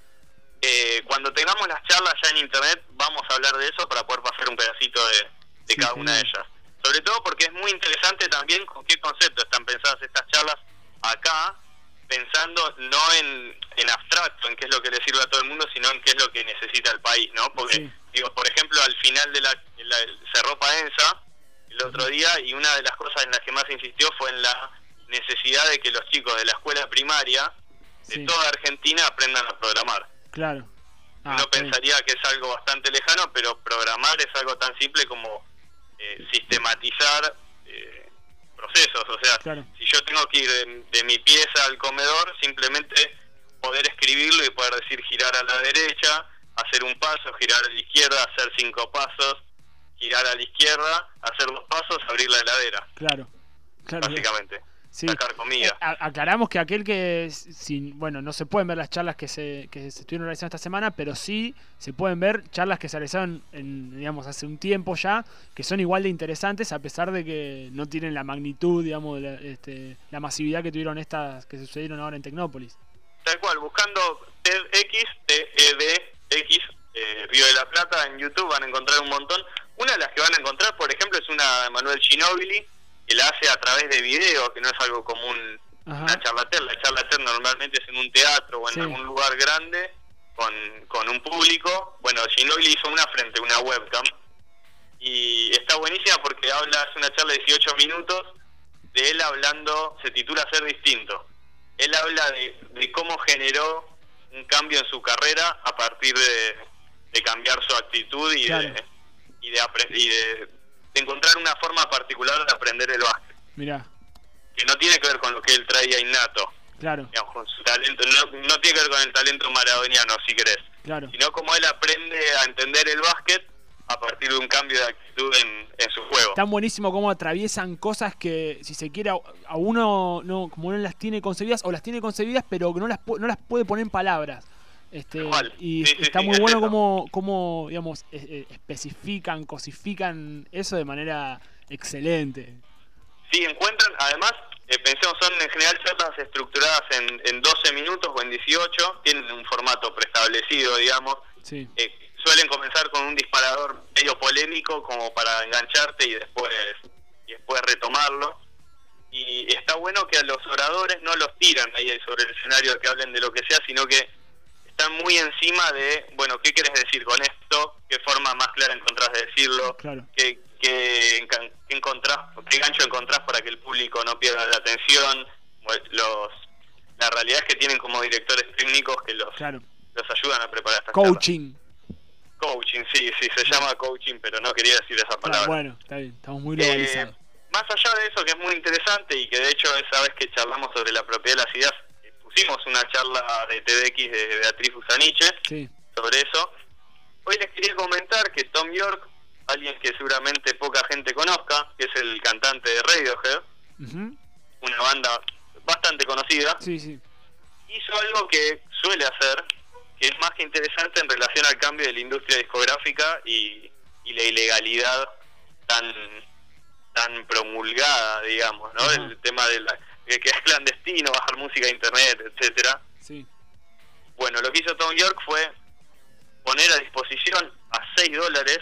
Eh, cuando tengamos las charlas ya en internet vamos a hablar de eso para poder pasar un pedacito de, de Sí, cada una de genial. ellas. Sobre todo porque es muy interesante también con qué concepto están pensadas estas charlas acá, pensando no en, en abstracto, en qué es lo que le sirve a todo el mundo, sino en qué es lo que necesita el país, ¿no? Porque, Sí. digo, por ejemplo, al final de la, la cerró Paenza el otro día y una de las cosas en las que más insistió fue en la necesidad de que los chicos de la escuela primaria de Sí. toda Argentina aprendan a programar. Claro. Ah, Uno está bien. pensaría que es algo bastante lejano, pero programar es algo tan simple como eh, sistematizar eh, procesos. O sea, Claro. si yo tengo que ir de, de mi pieza al comedor, simplemente poder escribirlo y poder decir girar a la derecha, hacer un paso, girar a la izquierda, hacer cinco pasos, girar a la izquierda, hacer dos pasos, abrir la heladera, Claro. Claro. básicamente. Sí. Sacar comida. Eh, a- aclaramos que aquel que, sin, bueno, no se pueden ver las charlas que se, que se estuvieron realizando esta semana, pero sí se pueden ver charlas que se realizaron, en, digamos, hace un tiempo ya, que son igual de interesantes a pesar de que no tienen la magnitud, digamos, la, este, la masividad que tuvieron estas que sucedieron ahora en Tecnópolis. Tal cual, buscando TEDx, T E D X, eh, Río de la Plata, en YouTube van a encontrar un montón. Una de las que van a encontrar, por ejemplo, es una de Manuel Ginóbili, que la hace a través de video, que no es algo común. Ajá. Una charla TED, la charla TED normalmente es en un teatro o en Sí. algún lugar grande con, con un público. Bueno, Ginóbili hizo una frente a una webcam y está buenísima porque habla, es una charla de dieciocho minutos de él hablando, se titula Ser Distinto. Él habla de, de cómo generó un cambio en su carrera a partir de, de cambiar su actitud y Claro. de, y, de, apre- y de, de encontrar una forma particular de aprender el básquet, Mirá, que no tiene que ver con lo que él traía innato, claro, digamos, con su talento, no, no tiene que ver con el talento maradoniano, si querés, claro. sino como él aprende a entender el básquet a partir de un cambio de actitud en, en su juego. Tan buenísimo cómo atraviesan cosas que, si se quiere, a, a uno no como no las tiene concebidas, o las tiene concebidas, pero que no las, no las puede poner en palabras. Este, y sí, sí, está sí, muy es bueno eso. cómo, cómo digamos, eh, eh, especifican, cosifican eso de manera excelente. Sí, encuentran, además, eh, pensemos, son en general charlas estructuradas en, en doce minutos o en dieciocho, tienen un formato preestablecido, digamos. Sí. Eh, suelen comenzar con un disparador medio polémico como para engancharte y después, y después retomarlo. Y está bueno que a los oradores no los tiran ahí sobre el escenario que hablen de lo que sea, sino que están muy encima de, bueno, ¿qué quieres decir con esto? ¿Qué forma más clara encontrás de decirlo? Claro. ¿Qué, qué, qué encontrás, qué gancho encontrás para que el público no pierda la atención? Los, la realidad es que tienen como directores técnicos que los, claro. los ayudan a preparar estas Coaching. charlas. Coaching, sí, sí, se llama coaching, pero no quería decir esa palabra. Claro, bueno, está bien, estamos muy globalizados. Eh, más allá de eso, que es muy interesante y que de hecho esa vez que charlamos sobre la propiedad de las ideas, pusimos una charla de TEDx de Beatriz Usaniche sí. sobre eso. Hoy les quería comentar que Tom York, alguien que seguramente poca gente conozca, que es el cantante de Radiohead, uh-huh. una banda bastante conocida, sí, sí. hizo algo que suele hacer, que es más que interesante en relación al cambio de la industria discográfica y, y la ilegalidad tan tan promulgada, digamos, ¿no? Uh-huh. El tema de la, que es clandestino, bajar música a internet, etcétera. Sí. Bueno, lo que hizo Tom York fue poner a disposición a seis dólares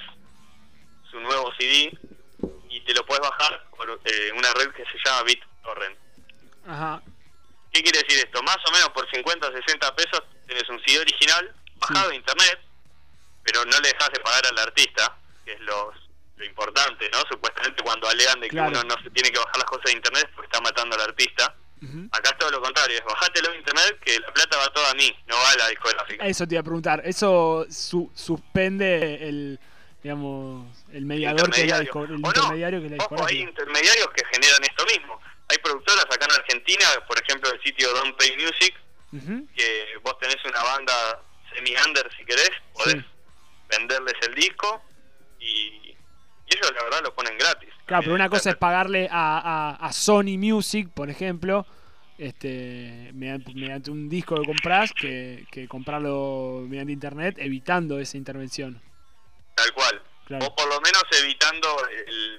su nuevo C D y te lo puedes bajar por eh, una red que se llama BitTorrent. Ajá. ¿Qué quiere decir esto? Más o menos por cincuenta o sesenta pesos tenés un C D original bajado sí. de internet, pero no le dejas de pagar al artista, que es los, lo importante, ¿no? Supuestamente cuando alegan de que claro. uno no se tiene que bajar las cosas de internet porque está matando al artista. Uh-huh. Acá es todo lo contrario, es bajátelo de internet que la plata va toda a mí, no va a la discográfica. Eso te iba a preguntar, eso su, suspende el, digamos, el mediador que es la disco, el intermediario no, que es la discográfica. Ojo, hay intermediarios que generan esto mismo. Hay productoras acá en Argentina, por ejemplo el sitio Don't Pay Music, uh-huh. que vos tenés una banda semi-under si querés, podés sí. venderles el disco y, y ellos la verdad lo ponen gratis. Claro, pero una cosa es pagarle a, a, a Sony Music, por ejemplo, este mediante, mediante un disco que comprás, que, que comprarlo mediante internet, evitando esa intervención. Tal cual. Claro. O por lo menos evitando el,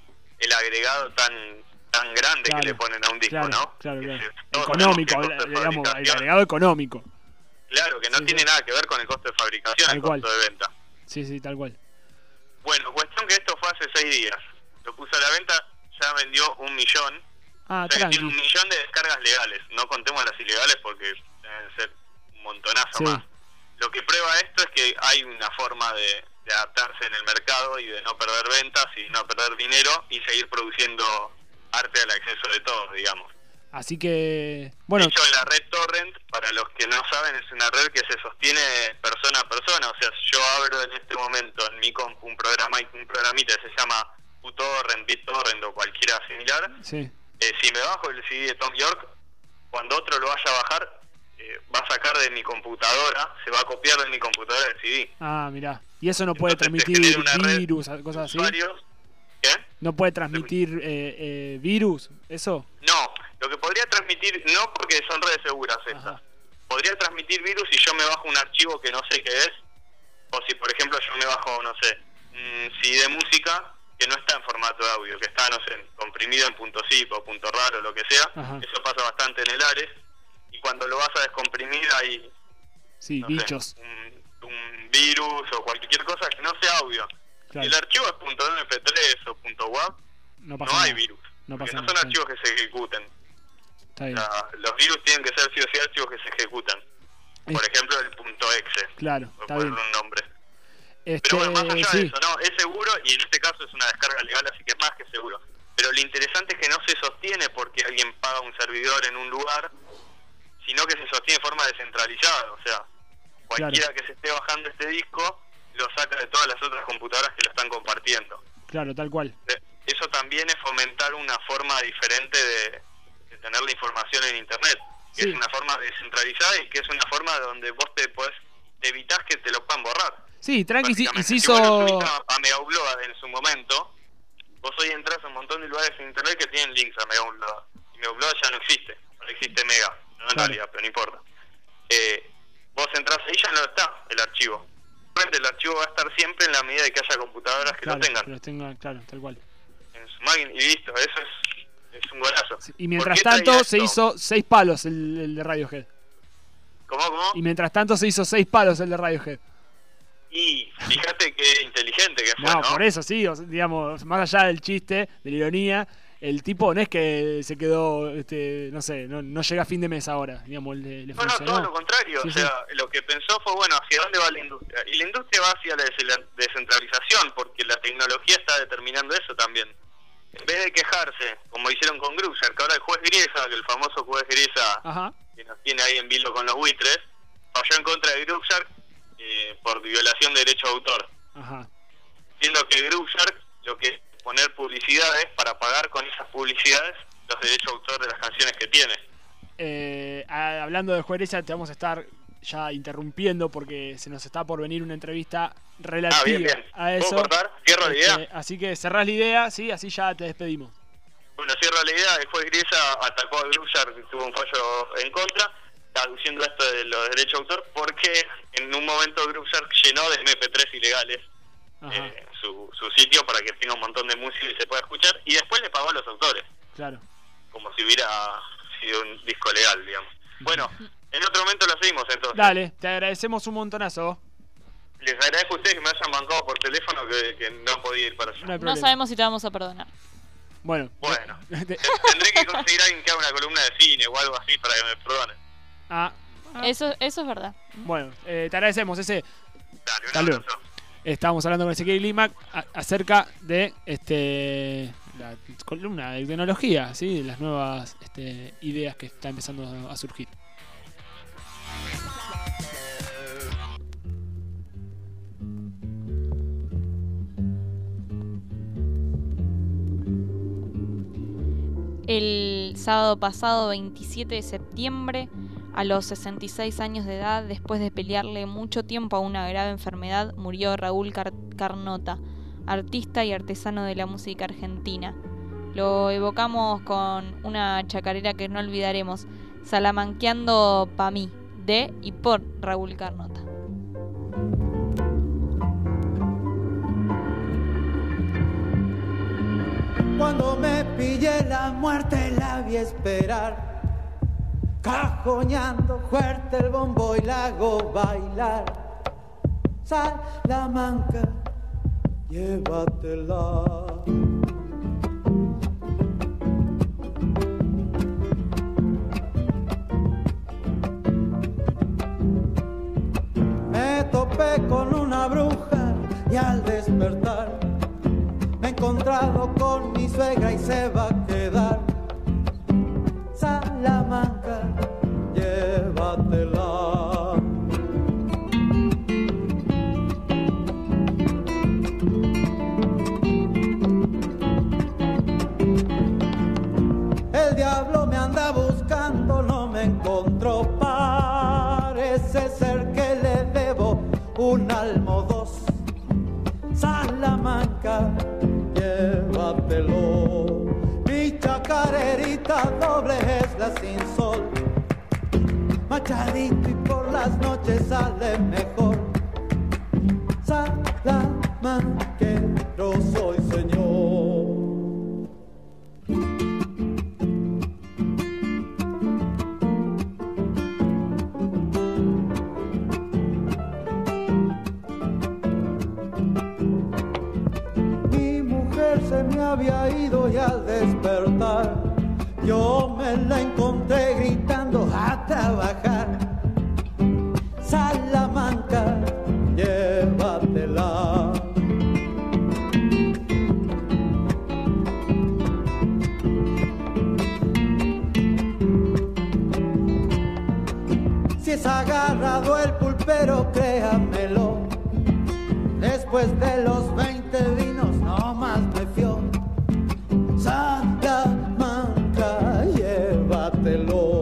el agregado tan tan grande claro, que le ponen a un disco, claro, ¿no? Claro, claro. Económico, digamos, el agregado económico. Claro, que no sí, tiene sí. nada que ver con el costo de fabricación, tal el cual. costo de venta. Sí, sí, tal cual. Bueno, cuestión que esto fue hace seis días. Lo puso a la venta, ya vendió un millón. Ah, o sea, tiene un millón de descargas legales. No contemos las ilegales porque deben ser un montonazo sí. más. Lo que prueba esto es que hay una forma de, de adaptarse en el mercado y de no perder ventas y no perder dinero y seguir produciendo arte al acceso de todos, digamos. Así que, bueno... De hecho, la red Torrent, para los que no saben, es una red que se sostiene persona a persona. O sea, yo abro en este momento en mi compu un programa un programita que se llama uTorrent, BitTorrent o cualquiera similar. Sí. Eh, si me bajo el C D de Tom York, cuando otro lo vaya a bajar, eh, va a sacar de mi computadora, se va a copiar de mi computadora el C D. Ah, mirá. Y eso no puede Entonces, transmitir virus, cosas así. Usuarios, ¿qué? ¿No puede transmitir eh, eh, virus, eso? No, lo que podría transmitir, no porque son redes seguras estas, Ajá. podría transmitir virus si yo me bajo un archivo que no sé qué es, o si por ejemplo yo me bajo, no sé, un C D de música que no está en formato de audio, que está, no sé, comprimido en .zip o .rar o lo que sea. Ajá. Eso pasa bastante en el Ares, y cuando lo vas a descomprimir hay sí, no bichos. Sé, un, un virus o cualquier cosa que no sea audio. Claro. Si el archivo es .m p tres o .wav, no, no hay virus. No, pasa no son nada, archivos sí. que se ejecuten. O sea, los virus tienen que ser sí o sí archivos que se ejecutan. Por es... ejemplo, el .exe. Claro, por está ponerle bien. un nombre. Este... Pero bueno, más allá sí. de eso, no, es seguro y en este caso es una descarga legal, así que es más que seguro. Pero lo interesante es que no se sostiene porque alguien paga un servidor en un lugar, sino que se sostiene de forma descentralizada. O sea, cualquiera claro. que se esté bajando este disco lo saca de todas las otras computadoras que lo están compartiendo. Claro, tal cual. Eso también es fomentar una forma diferente de, de tener la información en internet, que sí. es una forma descentralizada y que es una forma donde vos te podés, te evitás que te lo puedan borrar. Sí, tranqui, sí, y se Si vos lo hizo... subís a, a Megaupload en su momento, vos hoy entras a un montón de lugares en internet que tienen links a Megaupload. Y Megaupload ya no existe, no existe Mega, no en Claro. realidad, pero no importa. Eh, vos entras ahí, ya no está el archivo. Realmente el archivo va a estar siempre en la medida de que haya computadoras que Claro, lo tengan que los tenga, claro, tal cual. en su máquina y listo, eso es, es un golazo. Y mientras ¿Por qué tanto traía se esto? hizo seis palos el, el de Radiohead. ¿Cómo, cómo? Y mientras tanto se hizo seis palos el de Radiohead. Y fíjate qué inteligente que fue, No, ¿no? por eso sí, o sea, digamos, más allá del chiste, de la ironía, el tipo no es que se quedó, este, no sé, no, no llega a fin de mes ahora, digamos, le, le No, no, funcionó. todo lo contrario. Sí, o sea, lo que pensó fue, bueno, ¿hacia dónde va la industria? Y la industria va hacia la des- descentralización, porque la tecnología está determinando eso también. En vez de quejarse, como hicieron con Gruxer, que ahora el juez Griesa, que el famoso juez Griesa, Ajá. que nos tiene ahí en vilo con los buitres, falló en contra de Gruxer eh, por violación de derecho de autor. Ajá. Siendo que Gruxer lo que es poner publicidades para pagar con esas publicidades los derechos de autor de las canciones que tiene. Eh, a- hablando de Juereza, te vamos a estar ya interrumpiendo porque se nos está por venir una entrevista relativa Ah, bien, bien. a eso. ¿Puedo cortar? ¿Cierro la idea? Este, así que cerrás la idea, sí, así ya te despedimos. Bueno, cierra la idea, el juez Griesa atacó a Gruxer, tuvo un fallo en contra, aduciendo esto de los derechos de autor, porque en un momento Gruxer llenó de eme pe tres ilegales eh, su, su sitio para que tenga un montón de música y se pueda escuchar, y después le pagó a los autores, Claro. como si hubiera sido un disco legal, digamos. Bueno, en otro momento lo seguimos entonces. Dale, te agradecemos un montonazo. Les agradezco a ustedes que me hayan bancado por teléfono, que, que no podía ir para allá. No hay No problema. sabemos si te vamos a perdonar. Bueno. Bueno, tendré que conseguir a alguien que haga una columna de cine o algo así para que me perdone. Ah, Eso, eso es verdad. bueno, eh, te agradecemos ese. Dale, un Hasta luego. abrazo. Estábamos hablando con Ezequiel Limac a- acerca de este la columna de tecnología, ¿sí? De las nuevas este, ideas que están empezando a surgir. El sábado pasado, veintisiete de septiembre, a los sesenta y seis años de edad, después de pelearle mucho tiempo a una grave enfermedad, murió Raúl Car- Carnota, artista y artesano de la música argentina. Lo evocamos con una chacarera que no olvidaremos, Salamanqueando pa' mí, de y por Raúl Carnota. Cuando me pillé la muerte la vi esperar, cajoneando fuerte el bombo y la hago bailar. Salamanca, llévatela. Me topé con una bruja y al despertar me he encontrado con mi suegra y se va a quedar. Salamanca, llévatela. El diablo me anda buscando, no me encontró. Parece ser que le debo un alma o dos. Salamanca, llévatelo. Mi chacarerita doble es la sin sol. Machadito y por las noches sale mejor. Salamanquero soy, señor. Mi mujer se me había ido y al despertar yo me la encontré gritando a trabajar. Salamanca, llévatela. Si es agarrado el pulpero, créamelo. Después de los veinte vinos no más me fió. Salamanca, llévatelo.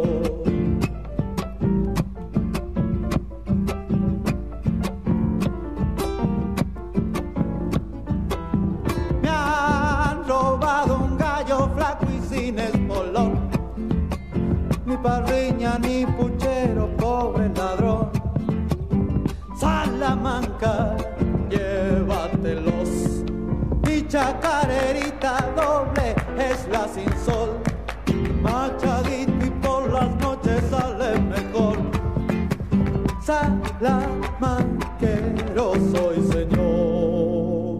sin espolón, ni parriña ni puchero, pobre ladrón. Salamanca, llévatelos. Mi chacarerita doble es la sin sol, machadito y por las noches sale mejor. Salamanquero soy, señor.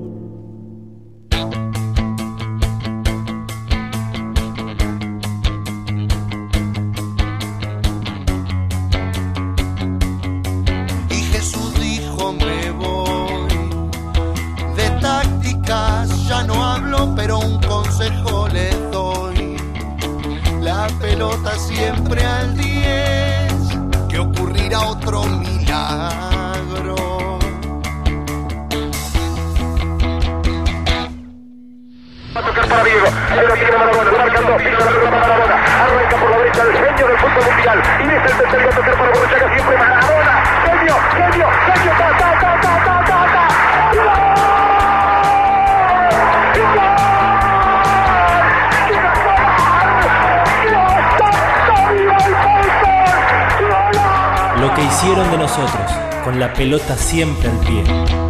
Y Jesús dijo: me voy. De tácticas ya no hablo, pero un consejo les doy. La pelota siempre al diez, que ocurrirá otro milagro. Va a tocar para Diego, ahí lo tiene Maradona, lo marcan dos, tira la pelota para Maradona, arranca por la derecha el genio del fútbol mundial, y es el tercero a tocar para Borruchaga, siempre Maradona, genio, genio, genio, ta, ta, ta, ta, ta, ta, ta, ¡gol! Lo que hicieron de nosotros, con la pelota siempre al pie.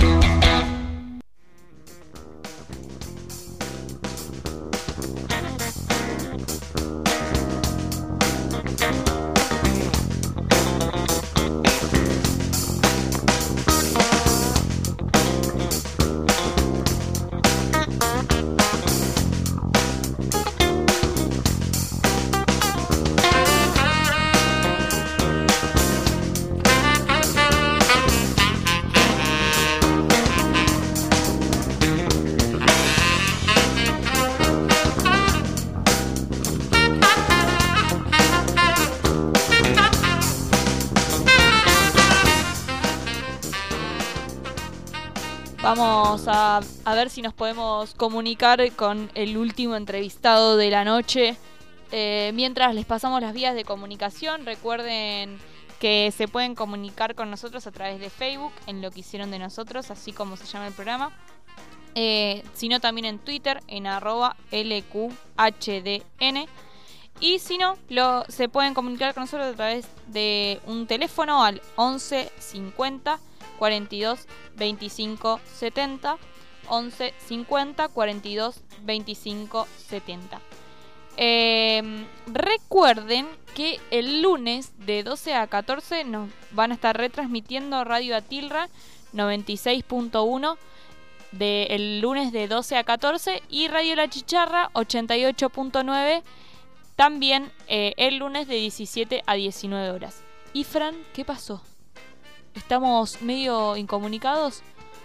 Vamos a, a ver si nos podemos comunicar con el último entrevistado de la noche. Eh, mientras les pasamos las vías de comunicación, recuerden que se pueden comunicar con nosotros a través de Facebook, en Lo que hicieron de nosotros, así como se llama el programa. Eh, sino también en Twitter, en arroba L Q H D N. Y si no, lo, se pueden comunicar con nosotros a través de un teléfono al once cincuenta cuarenta y dos veinticinco setenta, once cincuenta cuarenta y dos veinticinco setenta. Eh, recuerden que el lunes de doce a catorce nos van a estar retransmitiendo Radio Atilra noventa y seis punto uno de el lunes de doce a catorce y Radio La Chicharra ochenta y ocho punto nueve también eh, el lunes de diecisiete a diecinueve horas. Y Fran, ¿qué pasó? ¿Estamos medio incomunicados?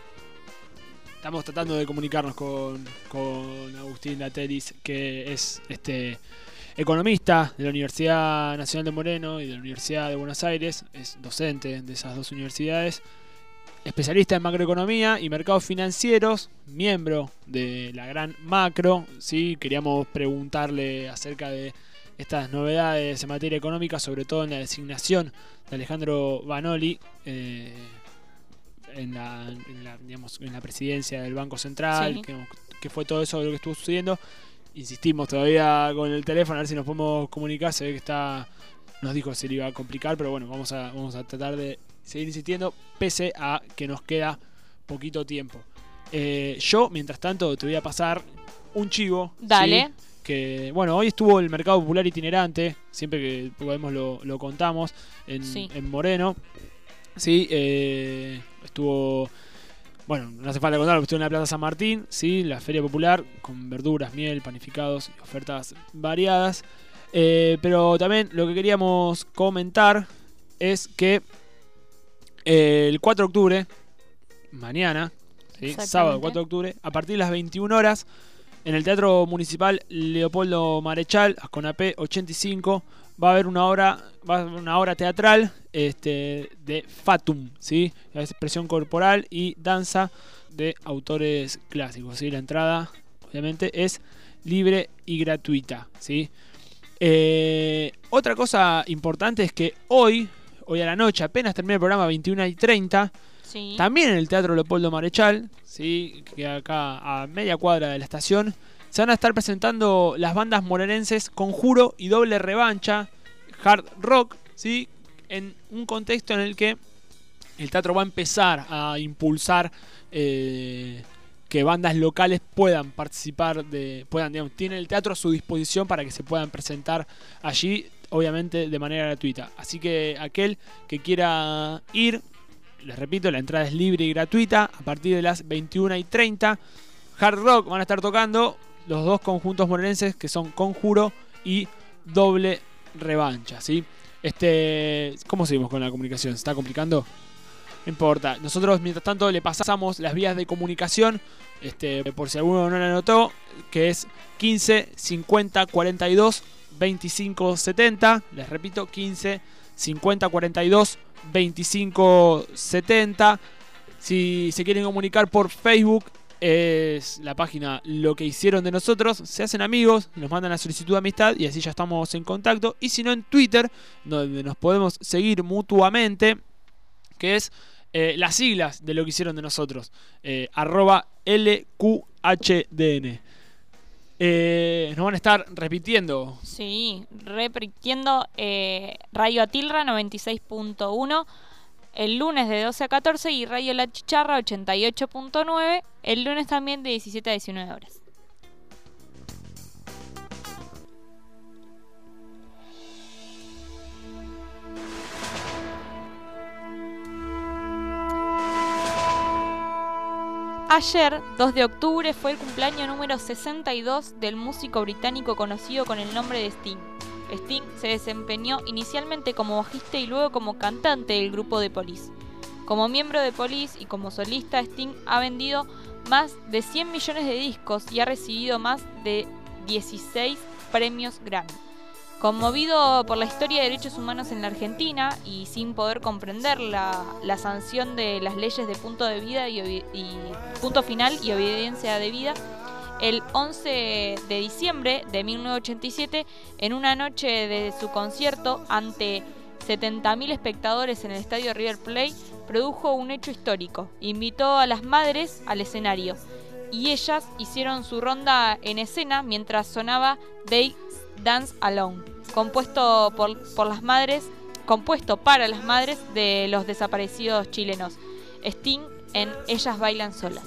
Estamos tratando de comunicarnos con, con Agustín Lateris, que es este economista de la Universidad Nacional de Moreno y de la Universidad de Buenos Aires. Es docente de esas dos universidades, especialista en macroeconomía y mercados financieros, miembro de la Gran Macro. ¿Sí? Queríamos preguntarle acerca de estas novedades en materia económica, sobre todo en la designación de Alejandro Vanoli eh, en, la, en, la, digamos, en la presidencia del Banco Central, sí. que, que fue todo eso de lo que estuvo sucediendo. Insistimos todavía con el teléfono a ver si nos podemos comunicar. Se ve que está, nos dijo que se le iba a complicar, pero bueno, vamos a, vamos a tratar de seguir insistiendo pese a que nos queda poquito tiempo. Eh, yo, mientras tanto, te voy a pasar un chivo. Dale. ¿sí? Que, bueno, hoy estuvo el mercado popular itinerante, siempre que podemos lo, lo contamos, en, sí. en Moreno. Sí, eh, estuvo, bueno, no hace falta contarlo, estuvo en la Plaza San Martín, sí, la feria popular, con verduras, miel, panificados y ofertas variadas. Eh, pero también lo que queríamos comentar es que eh, el cuatro de octubre, mañana, ¿sí? Sábado cuatro de octubre, a partir de las veintiuna horas, en el Teatro Municipal Leopoldo Marechal, Asconapé ochenta y cinco, va a haber una obra, va a haber una obra teatral este, de Fatum, ¿sí? Expresión corporal y danza de autores clásicos, ¿sí? La entrada, obviamente, es libre y gratuita, ¿sí? Eh, otra cosa importante es que hoy, hoy a la noche, apenas termina el programa, veintiuna y treinta, sí. también en el Teatro Leopoldo Marechal, ¿sí? Que acá a media cuadra de la estación, se van a estar presentando las bandas morerenses Conjuro y Doble Revancha, hard rock, ¿sí? En un contexto en el que el teatro va a empezar a impulsar eh, que bandas locales puedan participar, de puedan, digamos, tienen el teatro a su disposición para que se puedan presentar allí, obviamente de manera gratuita. Así que aquel que quiera ir, les repito, la entrada es libre y gratuita a partir de las veintiuna y treinta. Hard rock van a estar tocando los dos conjuntos morerenses que son Conjuro y Doble Revancha, ¿sí? Este, ¿cómo seguimos con la comunicación? ¿Se está complicando? No importa. Nosotros, mientras tanto, le pasamos las vías de comunicación, este, por si alguno no la notó, que es quince cincuenta cuarenta y dos veinticinco setenta. Les repito, quince cincuenta cuarenta y dos veinticinco setenta. Si se quieren comunicar por Facebook, es la página Lo que hicieron de nosotros. Se hacen amigos, nos mandan la solicitud de amistad y así ya estamos en contacto. Y si no, en Twitter, donde nos podemos seguir mutuamente, que es eh, las siglas de Lo que hicieron de nosotros, eh, arroba L Q H D N. Eh, nos van a estar repitiendo. Sí, repitiendo eh, Radio Atilra noventa y seis punto uno el lunes de doce a catorce y Radio La Chicharra ochenta y ocho punto nueve el lunes también de diecisiete a diecinueve horas. Ayer, dos de octubre, fue el cumpleaños número sesenta y dos del músico británico conocido con el nombre de Sting. Sting se desempeñó inicialmente como bajista y luego como cantante del grupo The Police. Como miembro de Police y como solista, Sting ha vendido más de cien millones de discos y ha recibido más de dieciséis premios Grammy. Conmovido por la historia de derechos humanos en la Argentina y sin poder comprender la, la sanción de las leyes de punto de vida y, y punto final y obediencia debida, el once de diciembre de mil novecientos ochenta y siete, en una noche de su concierto ante setenta mil espectadores en el estadio River Plate, produjo un hecho histórico. Invitó a las madres al escenario y ellas hicieron su ronda en escena mientras sonaba They Dance Alone, compuesto por, por las madres, compuesto para las madres de los desaparecidos chilenos. Sting en Ellas Bailan Solas.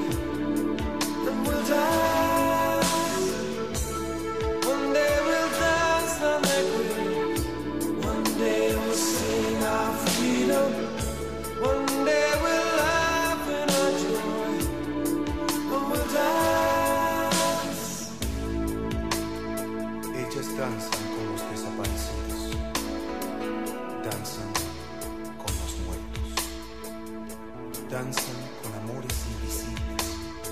One day we'll die. Ellas danzan con los desaparecidos, danzan con los muertos, danzan con amores invisibles,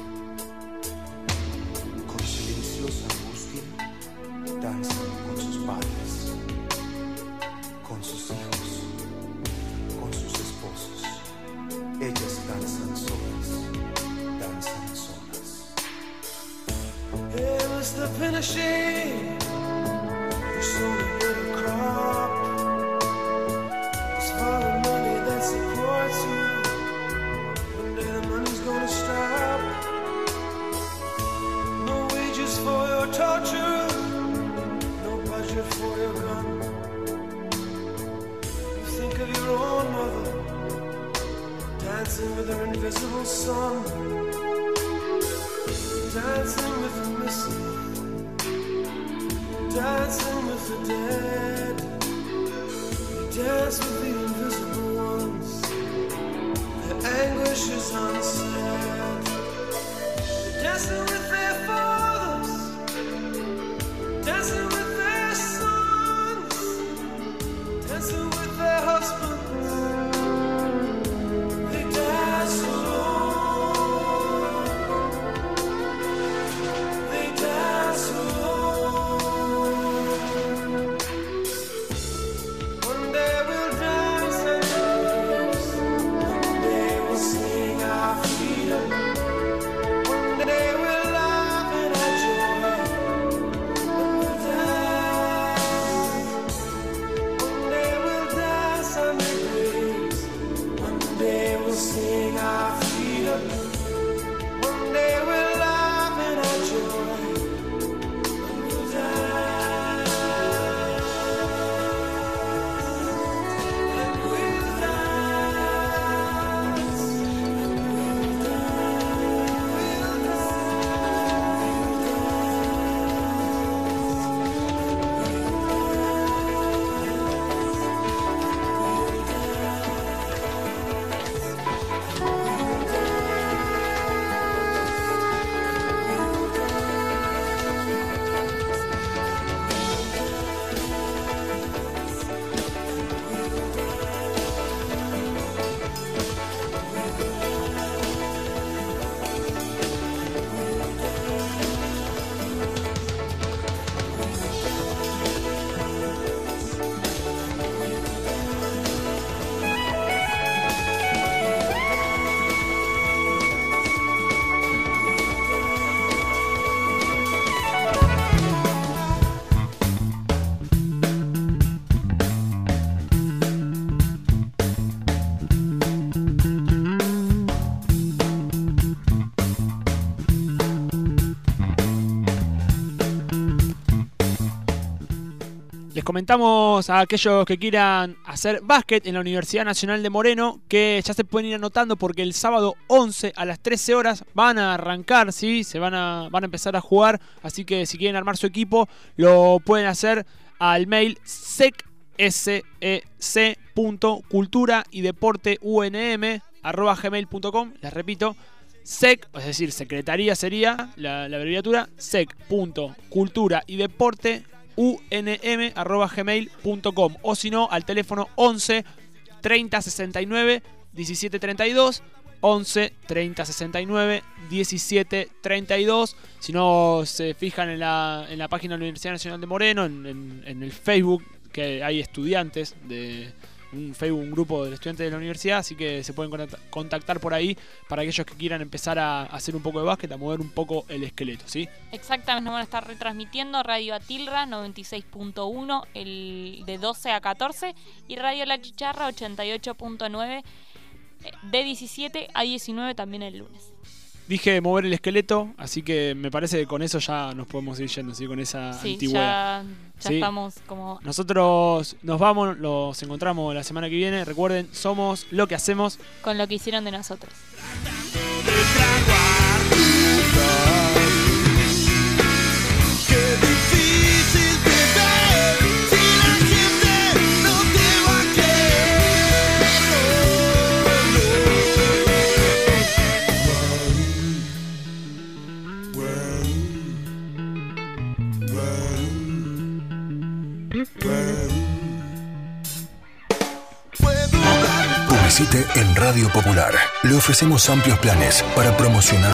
con silenciosa angustia, danzan con sus padres, con sus hijos, con sus esposos. Ellas danzan solas, danzan solas. It was the finishing. You sold a little crop. It's for the money that supports you. One day the money's gonna stop. No wages for your torture. No budget for your gun. You think of your own mother dancing with her invisible son, dancing with the missing, dancing with the dead. You dance with the invisible ones, their anguish is unsaid. You're dancing with their fathers, dancing with their sons, dancing with their husbands. They dance alone, they dance alone. One day we'll dance and dance, one day we'll sing our freedom, one day we'll laugh in our joy, and we'll dance. One day we'll dance under grace, one day we'll sing our freedom, one day we'll laugh in our joy, and we'll dance. And we'll dance. And we'll Les comentamos a aquellos que quieran hacer básquet en la Universidad Nacional de Moreno que ya se pueden ir anotando porque el sábado once a las trece horas van a arrancar, ¿sí? Se van a, van a empezar a jugar, así que si quieren armar su equipo lo pueden hacer al mail sec punto cultura y deporte u n m arroba gmail punto com. Les repito, sec, es decir, secretaría sería la, la abreviatura, sec punto cultura y deporte u n m arroba gmail punto com, o si no al teléfono once treinta sesenta y nueve diecisiete treinta y dos, once treinta sesenta y nueve diecisiete treinta y dos. Si no se fijan en la, en la página de la Universidad Nacional de Moreno, en, en, en el Facebook, que hay estudiantes de un Facebook, un grupo de estudiantes de la universidad, así que se pueden contactar por ahí para aquellos que quieran empezar a hacer un poco de básquet, a mover un poco el esqueleto, ¿sí? Exactamente, nos van a estar retransmitiendo Radio Atilra noventa y seis punto uno el de doce a catorce y Radio La Chicharra ochenta y ocho punto nueve de diecisiete a diecinueve también el lunes. Dije mover el esqueleto, así que me parece que con eso ya nos podemos ir yendo, ¿sí? Con esa sí, antigüedad. Ya, ya ¿sí? estamos como... Nosotros nos vamos, los encontramos la semana que viene. Recuerden, somos lo que hacemos. Con lo que hicieron de nosotros. Visite en Radio Popular. Le ofrecemos amplios planes para promocionar